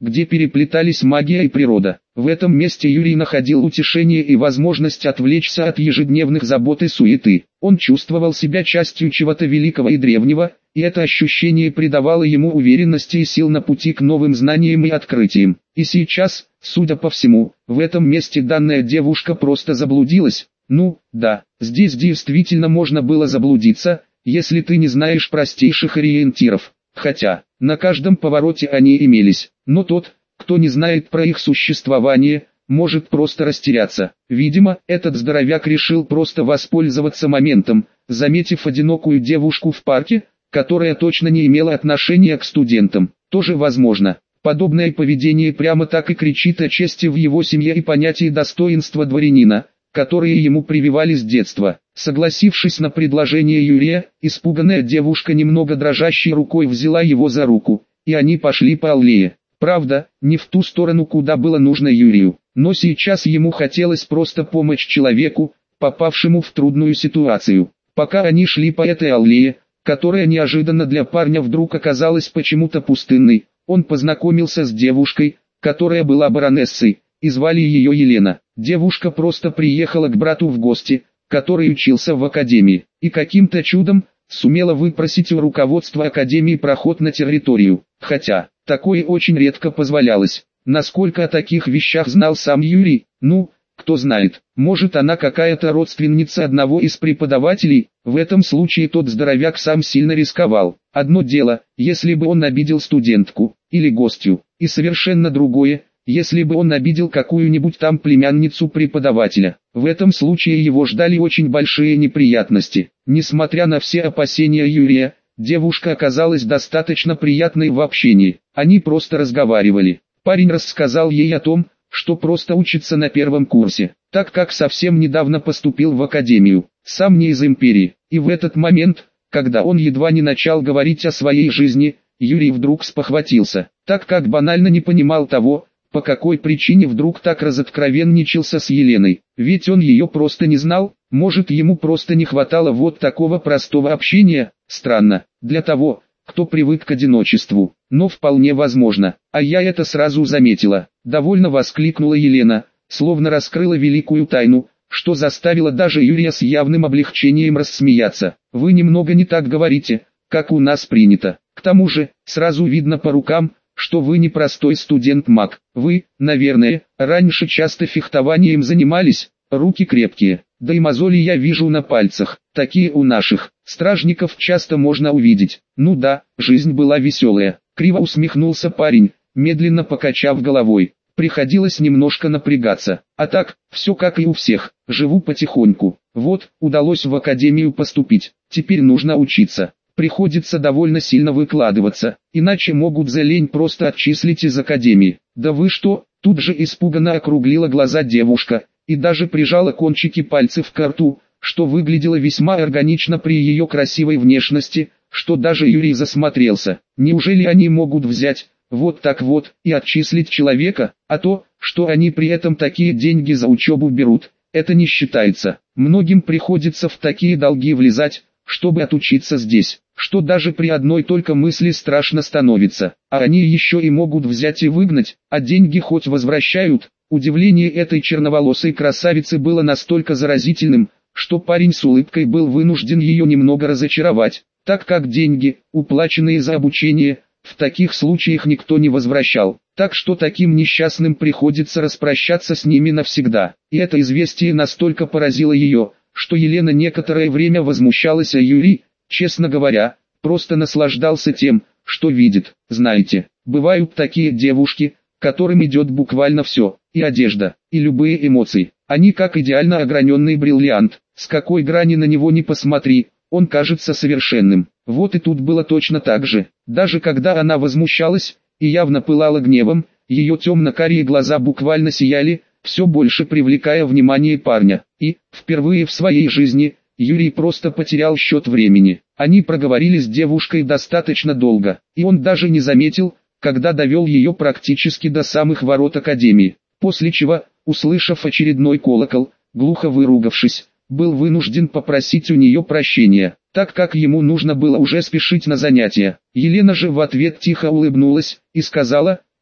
где переплетались магия и природа. В этом месте Юрий находил утешение и возможность отвлечься от ежедневных забот и суеты. Он чувствовал себя частью чего-то великого и древнего, и это ощущение придавало ему уверенности и сил на пути к новым знаниям и открытиям. И сейчас, судя по всему, в этом месте данная девушка просто заблудилась. Ну, да, здесь действительно можно было заблудиться, если ты не знаешь простейших ориентиров. Хотя, на каждом повороте они имелись, но тот, кто не знает про их существование, может просто растеряться. Видимо, этот здоровяк решил просто воспользоваться моментом, заметив одинокую девушку в парке, которая точно не имела отношения к студентам. Тоже возможно. Подобное поведение прямо так и кричит о чести в его семье и понятии достоинства дворянина, которые ему прививали с детства. Согласившись на предложение Юрия, испуганная девушка немного дрожащей рукой взяла его за руку, и они пошли по аллее. Правда, не в ту сторону, куда было нужно Юрию, но сейчас ему хотелось просто помочь человеку, попавшему в трудную ситуацию. Пока они шли по этой аллее, которая неожиданно для парня вдруг оказалась почему-то пустынной, он познакомился с девушкой, которая была баронессой, и звали ее Елена. Девушка просто приехала к брату в гости, который учился в академии, и каким-то чудом сумела выпросить у руководства академии проход на территорию, хотя такое очень редко позволялось. Насколько о таких вещах знал сам Юрий, ну, кто знает, может она какая-то родственница одного из преподавателей, в этом случае тот здоровяк сам сильно рисковал. Одно дело, если бы он обидел студентку, или гостью, и совершенно другое, если бы он обидел какую-нибудь там племянницу преподавателя. В этом случае его ждали очень большие неприятности. Несмотря на все опасения Юрия, девушка оказалась достаточно приятной в общении. Они просто разговаривали. Парень рассказал ей о том, что просто учится на первом курсе, так как совсем недавно поступил в академию, сам не из империи. И в этот момент, когда он едва не начал говорить о своей жизни, Юрий вдруг спохватился, так как банально не понимал того, по какой причине вдруг так разоткровенничался с Еленой. Ведь он ее просто не знал, может ему просто не хватало вот такого простого общения. Странно, для того, кто привык к одиночеству, но вполне возможно. А я это сразу заметила, довольно воскликнула Елена, словно раскрыла великую тайну, что заставило даже Юрия с явным облегчением рассмеяться. Вы немного не так говорите, как у нас принято. К тому же, сразу видно по рукам, что вы не простой студент-маг. Вы, наверное, раньше часто фехтованием занимались, руки крепкие, да и мозоли я вижу на пальцах, такие у наших стражников часто можно увидеть. Ну да, жизнь была веселая. Криво усмехнулся парень, медленно покачав головой. Приходилось немножко напрягаться, а так, все как и у всех, живу потихоньку. Вот, удалось в академию поступить, теперь нужно учиться. Приходится довольно сильно выкладываться, иначе могут за лень просто отчислить из академии. Да вы что, тут же испуганно округлила глаза девушка, и даже прижала кончики пальцев к рту, что выглядело весьма органично при ее красивой внешности, что даже Юрий засмотрелся. Неужели они могут взять, вот так вот, и отчислить человека, а то, что они при этом такие деньги за учебу берут, это не считается. Многим приходится в такие долги влезать, чтобы отучиться здесь, что даже при одной только мысли страшно становится, а они еще и могут взять и выгнать, а деньги хоть возвращают. Удивление этой черноволосой красавицы было настолько заразительным, что парень с улыбкой был вынужден ее немного разочаровать, так как деньги, уплаченные за обучение, в таких случаях никто не возвращал, так что таким несчастным приходится распрощаться с ними навсегда. И это известие настолько поразило ее, что Елена некоторое время возмущалась, а Юрий, честно говоря, просто наслаждался тем, что видит. Знаете, бывают такие девушки, которым идет буквально все, и одежда, и любые эмоции. Они как идеально ограненный бриллиант, с какой грани на него не посмотри, он кажется совершенным. Вот и тут было точно так же. Даже когда она возмущалась, и явно пылала гневом, ее темно-карие глаза буквально сияли, все больше привлекая внимание парня. И, впервые в своей жизни, Юрий просто потерял счет времени. Они проговорили с девушкой достаточно долго, и он даже не заметил, когда довел ее практически до самых ворот академии. После чего, услышав очередной колокол, глухо выругавшись, был вынужден попросить у нее прощения, так как ему нужно было уже спешить на занятия. Елена же в ответ тихо улыбнулась и сказала,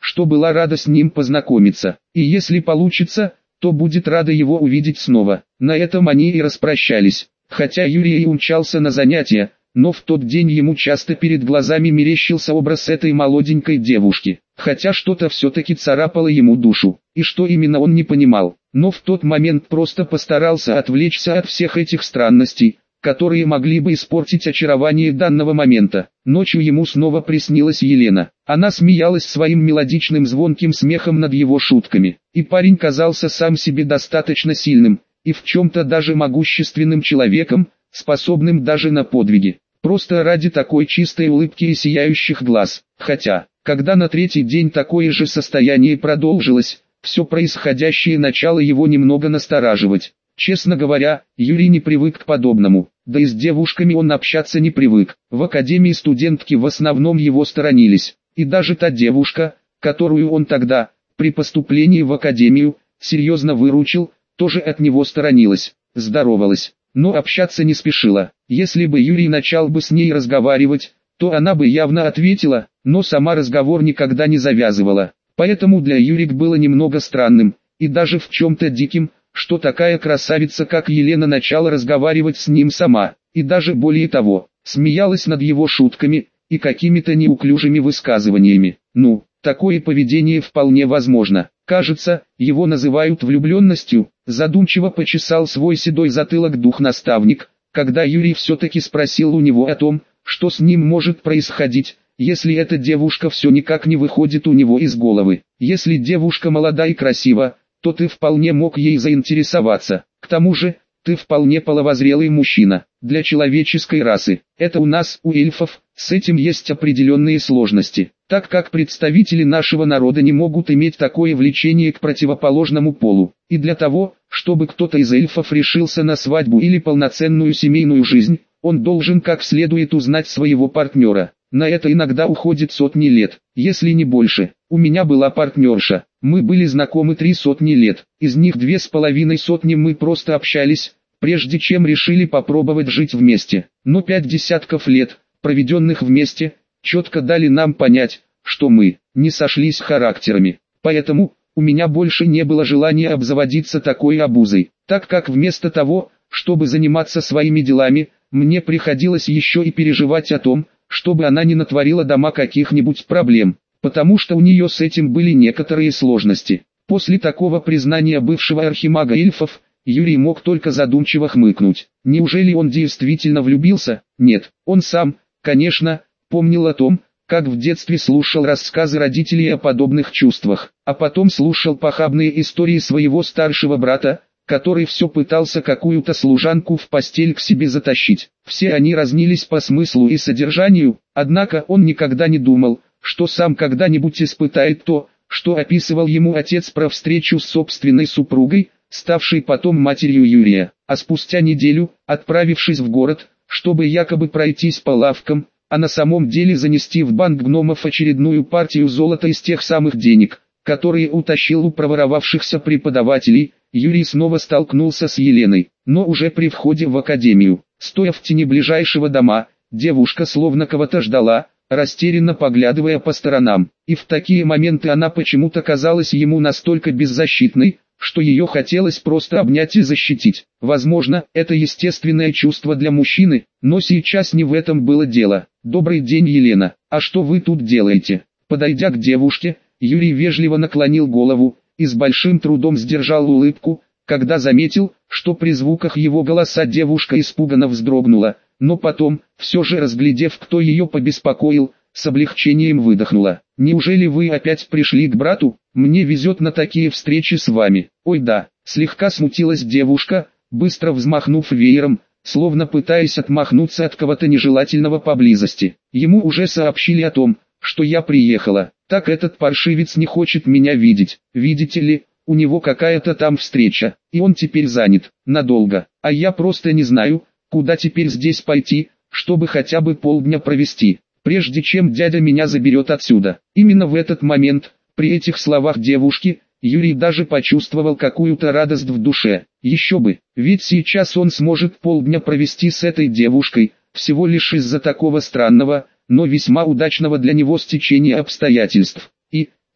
что была рада с ним познакомиться, и если получится, то будет рада его увидеть снова. На этом они и распрощались, хотя Юрий и умчался на занятия, но в тот день ему часто перед глазами мерещился образ этой молоденькой девушки, хотя что-то все-таки царапало ему душу, и что именно он не понимал, но в тот момент просто постарался отвлечься от всех этих странностей, которые могли бы испортить очарование данного момента. Ночью ему снова приснилась Елена. Она смеялась своим мелодичным звонким смехом над его шутками, и парень казался сам себе достаточно сильным, и в чем-то даже могущественным человеком, способным даже на подвиги, просто ради такой чистой улыбки и сияющих глаз. Хотя, когда на третий день такое же состояние продолжилось, все происходящее начало его немного настораживать. Честно говоря, Юрий не привык к подобному, да и с девушками он общаться не привык. В академии студентки в основном его сторонились, и даже та девушка, которую он тогда, при поступлении в академию, серьезно выручил, тоже от него сторонилась, здоровалась, но общаться не спешила. Если бы Юрий начал бы с ней разговаривать, то она бы явно ответила, но сама разговор никогда не завязывала. Поэтому для Юрия было немного странным, и даже в чем-то диким, что такая красавица как Елена начала разговаривать с ним сама, и даже более того, смеялась над его шутками и какими-то неуклюжими высказываниями. Ну, такое поведение вполне возможно. Кажется, его называют влюбленностью, задумчиво почесал свой седой затылок дух-наставник, когда Юрий все-таки спросил у него о том, что с ним может происходить, если эта девушка все никак не выходит у него из головы. Если девушка молода и красива, то ты вполне мог ей заинтересоваться. К тому же, ты вполне половозрелый мужчина. Для человеческой расы, это у нас, у эльфов, с этим есть определенные сложности, так как представители нашего народа не могут иметь такое влечение к противоположному полу. И для того, чтобы кто-то из эльфов решился на свадьбу или полноценную семейную жизнь, он должен как следует узнать своего партнера. На это иногда уходит сотни лет, если не больше. У меня была партнерша, мы были знакомы три сотни лет, из них две с половиной сотни мы просто общались, прежде чем решили попробовать жить вместе. Но пять десятков лет, проведенных вместе, четко дали нам понять, что мы не сошлись характерами. Поэтому, у меня больше не было желания обзаводиться такой обузой, так как вместо того, чтобы заниматься своими делами, мне приходилось еще и переживать о том, чтобы она не натворила дома каких-нибудь проблем, потому что у нее с этим были некоторые сложности. После такого признания бывшего архимага эльфов, Юрий мог только задумчиво хмыкнуть. Неужели он действительно влюбился? Нет, он сам, конечно, помнил о том, как в детстве слушал рассказы родителей о подобных чувствах, а потом слушал похабные истории своего старшего брата, который все пытался какую-то служанку в постель к себе затащить. Все они разнились по смыслу и содержанию, однако он никогда не думал, что сам когда-нибудь испытает то, что описывал ему отец про встречу с собственной супругой, ставшей потом матерью Юрия. А спустя неделю, отправившись в город, чтобы якобы пройтись по лавкам, а на самом деле занести в банк гномов очередную партию золота из тех самых денег, которые утащил у проворовавшихся преподавателей, Юрий снова столкнулся с Еленой, но уже при входе в академию. Стоя в тени ближайшего дома, девушка словно кого-то ждала, растерянно поглядывая по сторонам, и в такие моменты она почему-то казалась ему настолько беззащитной, что ее хотелось просто обнять и защитить. Возможно, это естественное чувство для мужчины, но сейчас не в этом было дело. «Добрый день, Елена, а что вы тут делаете?» Подойдя к девушке, Юрий вежливо наклонил голову и с большим трудом сдержал улыбку, когда заметил, что при звуках его голоса девушка испуганно вздрогнула, но потом, все же разглядев, кто ее побеспокоил, с облегчением выдохнула. «Неужели вы опять пришли к брату? Мне везет на такие встречи с вами». «Ой да», слегка смутилась девушка, быстро взмахнув веером, словно пытаясь отмахнуться от кого-то нежелательного поблизости. «Ему уже сообщили о том, что я приехала. Так этот паршивец не хочет меня видеть. Видите ли, у него какая-то там встреча, и он теперь занят, надолго. А я просто не знаю, куда теперь здесь пойти, чтобы хотя бы полдня провести, прежде чем дядя меня заберет отсюда». Именно в этот момент, при этих словах девушки, Юрий даже почувствовал какую-то радость в душе. Еще бы, ведь сейчас он сможет полдня провести с этой девушкой, всего лишь из-за такого странного, но весьма удачного для него стечения обстоятельств. И,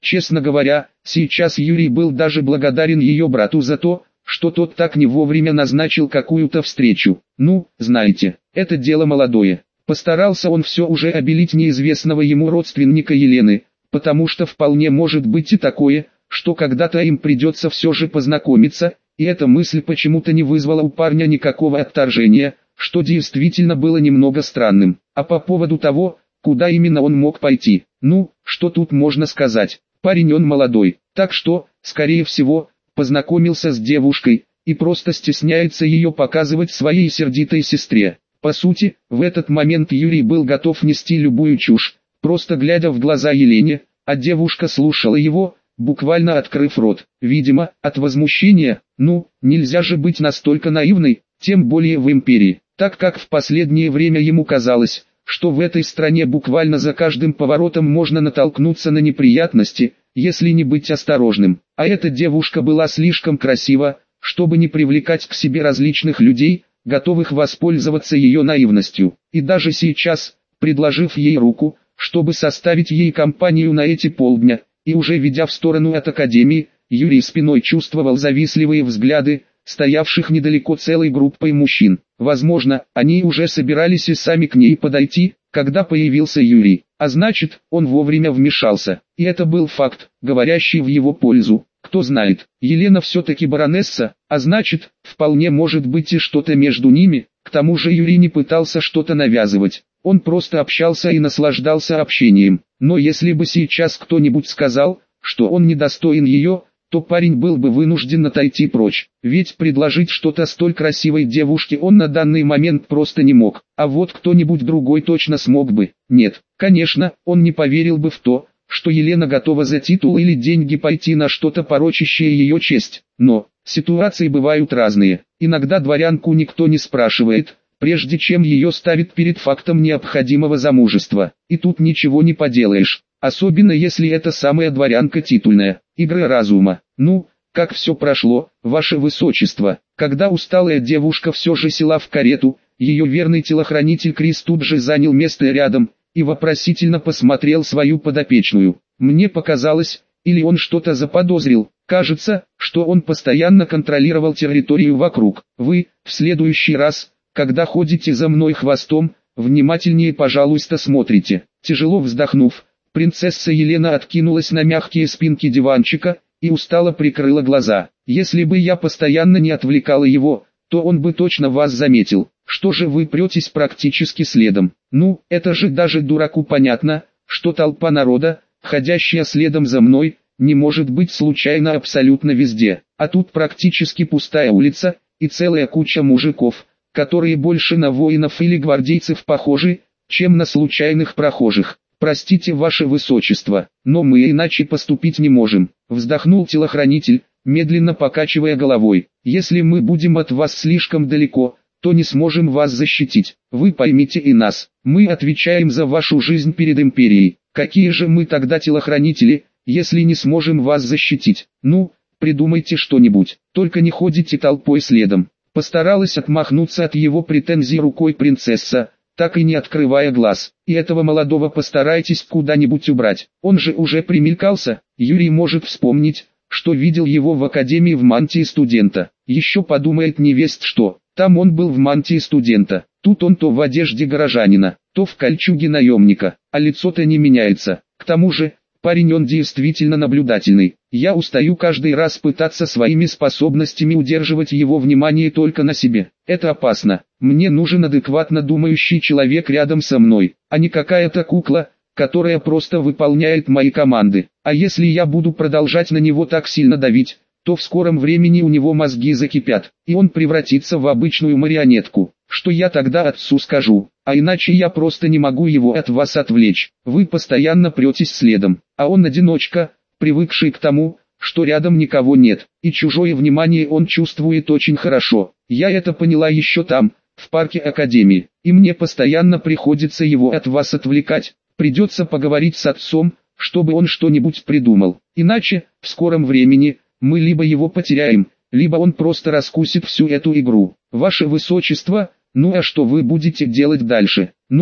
Честно говоря, сейчас Юрий был даже благодарен ее брату за то, что тот так не вовремя назначил какую-то встречу. Ну, знаете, это дело молодое. Постарался он все уже обелить неизвестного ему родственника Елены, потому что вполне может быть и такое, что когда-то им придется все же познакомиться, и эта мысль почему-то не вызвала у парня никакого отторжения, что действительно было немного странным. А по поводу того, куда именно он мог пойти, ну, что тут можно сказать, парень он молодой, так что, скорее всего, познакомился с девушкой, и просто стесняется ее показывать своей сердитой сестре. По сути, в этот момент Юрий был готов нести любую чушь, просто глядя в глаза Елене, а девушка слушала его, буквально открыв рот. Видимо, от возмущения, ну, нельзя же быть настолько наивной, тем более в империи, так как в последнее время ему казалось, что в этой стране буквально за каждым поворотом можно натолкнуться на неприятности, если не быть осторожным. А эта девушка была слишком красива, чтобы не привлекать к себе различных людей, готовых воспользоваться ее наивностью. И даже сейчас, предложив ей руку, чтобы составить ей компанию на эти полдня, и уже ведя в сторону от академии, Юрий спиной чувствовал завистливые взгляды, стоявших недалеко целой группой мужчин. Возможно, они уже собирались и сами к ней подойти, когда появился Юрий. А значит, он вовремя вмешался. И это был факт, говорящий в его пользу. Кто знает, Елена все-таки баронесса, а значит, вполне может быть и что-то между ними. К тому же Юрий не пытался что-то навязывать. Он просто общался и наслаждался общением. Но если бы сейчас кто-нибудь сказал, что он недостоин ее, то парень был бы вынужден отойти прочь. Ведь предложить что-то столь красивой девушке он на данный момент просто не мог. А вот кто-нибудь другой точно смог бы. Нет, конечно, он не поверил бы в то, что Елена готова за титул или деньги пойти на что-то порочащее ее честь. Но, ситуации бывают разные. Иногда дворянку никто не спрашивает, прежде чем ее ставит перед фактом необходимого замужества. И тут ничего не поделаешь. Особенно если это самая дворянка титульная. Игры разума. Ну, как все прошло, ваше высочество. Когда усталая девушка все же села в карету, ее верный телохранитель Крис тут же занял место рядом, и вопросительно посмотрел свою подопечную. Мне показалось, или он что-то заподозрил. Кажется, что он постоянно контролировал территорию вокруг. Вы, в следующий раз, когда ходите за мной хвостом, внимательнее, пожалуйста, смотрите. Тяжело вздохнув, принцесса Елена откинулась на мягкие спинки диванчика и устало прикрыла глаза. Если бы я постоянно не отвлекала его, то он бы точно вас заметил. Что же вы претесь практически следом? Ну, это же даже дураку понятно, что толпа народа, ходящая следом за мной, не может быть случайно абсолютно везде. А тут практически пустая улица, и целая куча мужиков, которые больше на воинов или гвардейцев похожи, чем на случайных прохожих. Простите, ваше высочество, но мы иначе поступить не можем. Вздохнул телохранитель, медленно покачивая головой. Если мы будем от вас слишком далеко, то не сможем вас защитить. Вы поймите и нас. Мы отвечаем за вашу жизнь перед империей. Какие же мы тогда телохранители, если не сможем вас защитить? Ну, придумайте что-нибудь. Только не ходите толпой следом. Постаралась отмахнуться от его претензий рукой принцесса, так и не открывая глаз. И этого молодого постарайтесь куда-нибудь убрать. Он же уже примелькался. Юрий может вспомнить, что видел его в академии в мантии студента. Еще подумает невесть что. Там он был в мантии студента, тут он то в одежде горожанина, то в кольчуге наемника, а лицо-то не меняется. К тому же, парень он действительно наблюдательный. Я устаю каждый раз пытаться своими способностями удерживать его внимание только на себе. Это опасно. Мне нужен адекватно думающий человек рядом со мной, а не какая-то кукла, которая просто выполняет мои команды. А если я буду продолжать на него так сильно давить, то в скором времени у него мозги закипят, и он превратится в обычную марионетку. Что я тогда отцу скажу? А иначе я просто не могу его от вас отвлечь. Вы постоянно претесь следом, а он одиночка, привыкший к тому, что рядом никого нет, и чужое внимание он чувствует очень хорошо. Я это поняла еще там, в парке Академии, и мне постоянно приходится его от вас отвлекать. Придется поговорить с отцом, чтобы он что-нибудь придумал. Иначе, в скором времени, мы либо его потеряем, либо он просто раскусит всю эту игру. Ваше высочество, ну а что вы будете делать дальше? Ну,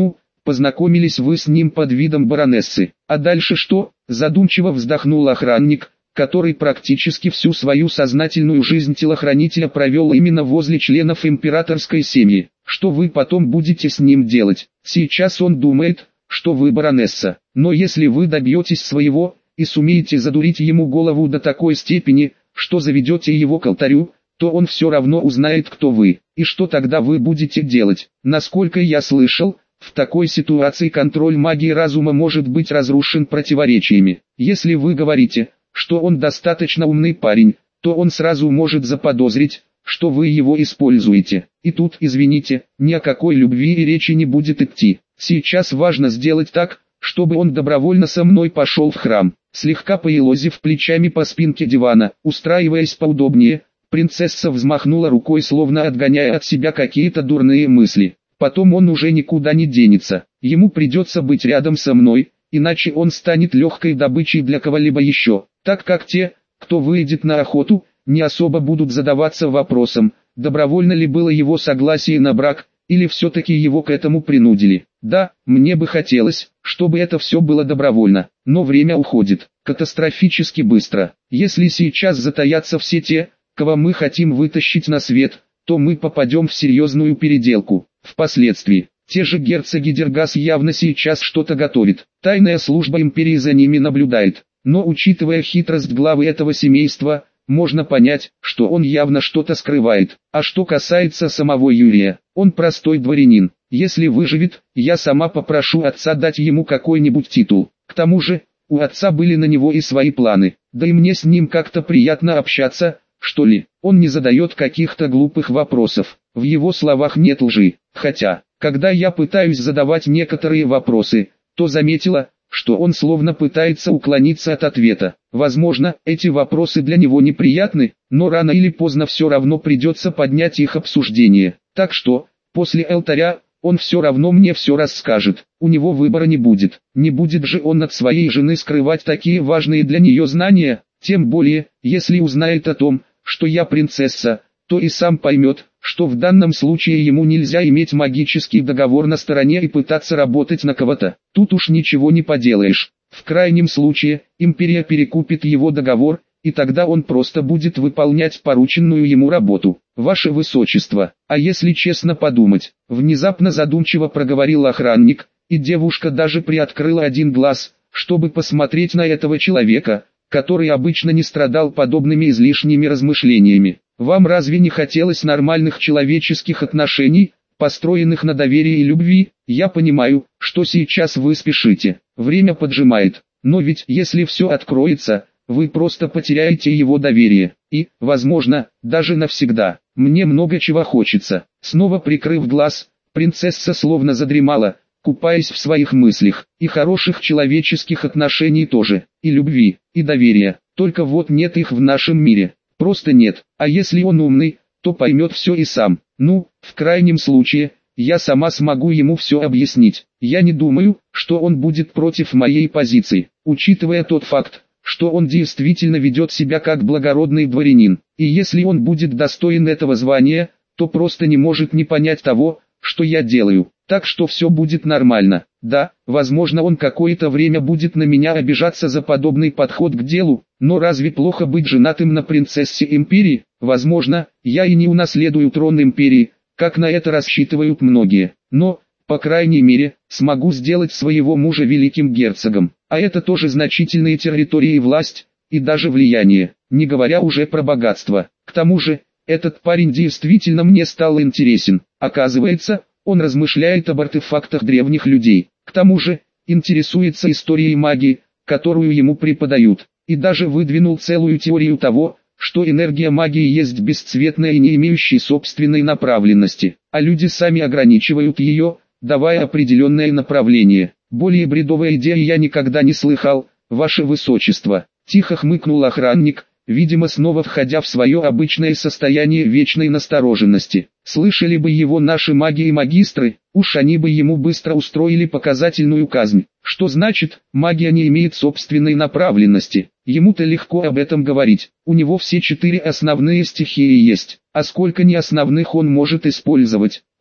познакомились вы с ним под видом баронессы. А дальше что? Задумчиво вздохнул охранник, который практически всю свою сознательную жизнь телохранителя провел именно возле членов императорской семьи. Что вы потом будете с ним делать? Сейчас он думает, что вы баронесса. Но если вы добьетесь своего и сумеете задурить ему голову до такой степени, что заведете его к алтарю, то он все равно узнает, кто вы. И что тогда вы будете делать? Насколько я слышал, в такой ситуации контроль магии разума может быть разрушен противоречиями. Если вы говорите, что он достаточно умный парень, то он сразу может заподозрить, что вы его используете. И тут, извините, ни о какой любви и речи не будет идти. Сейчас важно сделать так, чтобы он добровольно со мной пошел в храм. Слегка поелозив плечами по спинке дивана, устраиваясь поудобнее, принцесса взмахнула рукой, словно отгоняя от себя какие-то дурные мысли. Потом он уже никуда не денется. Ему придется быть рядом со мной, иначе он станет легкой добычей для кого-либо еще, так как те, кто выйдет на охоту, не особо будут задаваться вопросом, добровольно ли было его согласие на брак, или все-таки его к этому принудили. Да, мне бы хотелось, чтобы это все было добровольно, но время уходит, катастрофически быстро. Если сейчас затаятся все те, кого мы хотим вытащить на свет, то мы попадем в серьезную переделку. Впоследствии, те же герцоги Дергас явно сейчас что-то готовят. Тайная служба империи за ними наблюдает. Но учитывая хитрость главы этого семейства, можно понять, что он явно что-то скрывает. А что касается самого Юрия, он простой дворянин. Если выживет, я сама попрошу отца дать ему какой-нибудь титул. К тому же, у отца были на него и свои планы. Да и мне с ним как-то приятно общаться, что ли. Он не задает каких-то глупых вопросов. В его словах нет лжи. Хотя, когда я пытаюсь задавать некоторые вопросы, то заметила, что он словно пытается уклониться от ответа. Возможно, эти вопросы для него неприятны, но рано или поздно все равно придется поднять их обсуждение. Так что, после алтаря, он все равно мне все расскажет. У него выбора не будет. Не будет же он от своей жены скрывать такие важные для нее знания, тем более, если узнает о том, что я принцесса, то и сам поймет, что в данном случае ему нельзя иметь магический договор на стороне и пытаться работать на кого-то. Тут уж ничего не поделаешь. В крайнем случае, империя перекупит его договор, и тогда он просто будет выполнять порученную ему работу. Ваше Высочество, а если честно подумать, внезапно задумчиво проговорил охранник, и девушка даже приоткрыла один глаз, чтобы посмотреть на этого человека, который обычно не страдал подобными излишними размышлениями. Вам разве не хотелось нормальных человеческих отношений, построенных на доверии и любви? Я понимаю, что сейчас вы спешите, время поджимает, но ведь если все откроется, вы просто потеряете его доверие, и, возможно, даже навсегда. Мне много чего хочется. Снова прикрыв глаз, принцесса словно задремала, купаясь в своих мыслях, и хороших человеческих отношений тоже, и любви, и доверия, только вот нет их в нашем мире. Просто нет, а если он умный, то поймет все и сам. Ну, в крайнем случае, я сама смогу ему все объяснить. Я не думаю, что он будет против моей позиции, учитывая тот факт, что он действительно ведет себя как благородный дворянин. И если он будет достоин этого звания, то просто не может не понять того, что я делаю. Так что все будет нормально. Да, возможно, он какое-то время будет на меня обижаться за подобный подход к делу, но разве плохо быть женатым на принцессе империи? Возможно, я и не унаследую трон империи, как на это рассчитывают многие. Но, по крайней мере, смогу сделать своего мужа великим герцогом. А это тоже значительные территории и власть, и даже влияние, не говоря уже про богатство. К тому же, этот парень действительно мне стал интересен. Оказывается, он размышляет об артефактах древних людей. К тому же, интересуется историей магии, которую ему преподают. И даже выдвинул целую теорию того, что энергия магии есть бесцветная и не имеющая собственной направленности, а люди сами ограничивают ее, давая определенное направление. Более бредовой идеи я никогда не слыхал, Ваше Высочество. Тихо хмыкнул охранник, видимо снова входя в свое обычное состояние вечной настороженности. Слышали бы его наши маги и магистры, уж они бы ему быстро устроили показательную казнь. Что значит, магия не имеет собственной направленности? Ему-то легко об этом говорить. У него все четыре основные стихии есть, а сколько неосновных он может использовать.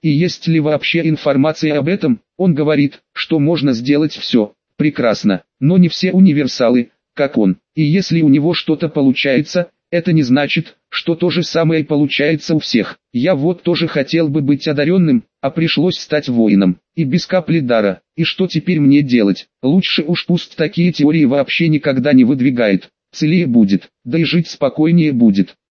И есть ли вообще информация об этом? Он говорит, что можно сделать все. Прекрасно, но не все универсалы, как он. И если у него что-то получается, это не значит, что то же самое получается у всех. Я вот тоже хотел бы быть одаренным, а пришлось стать воином. И без капли дара. И что теперь мне делать? Лучше уж пусть такие теории вообще никогда не выдвигает. Целее будет, да и жить спокойнее будет.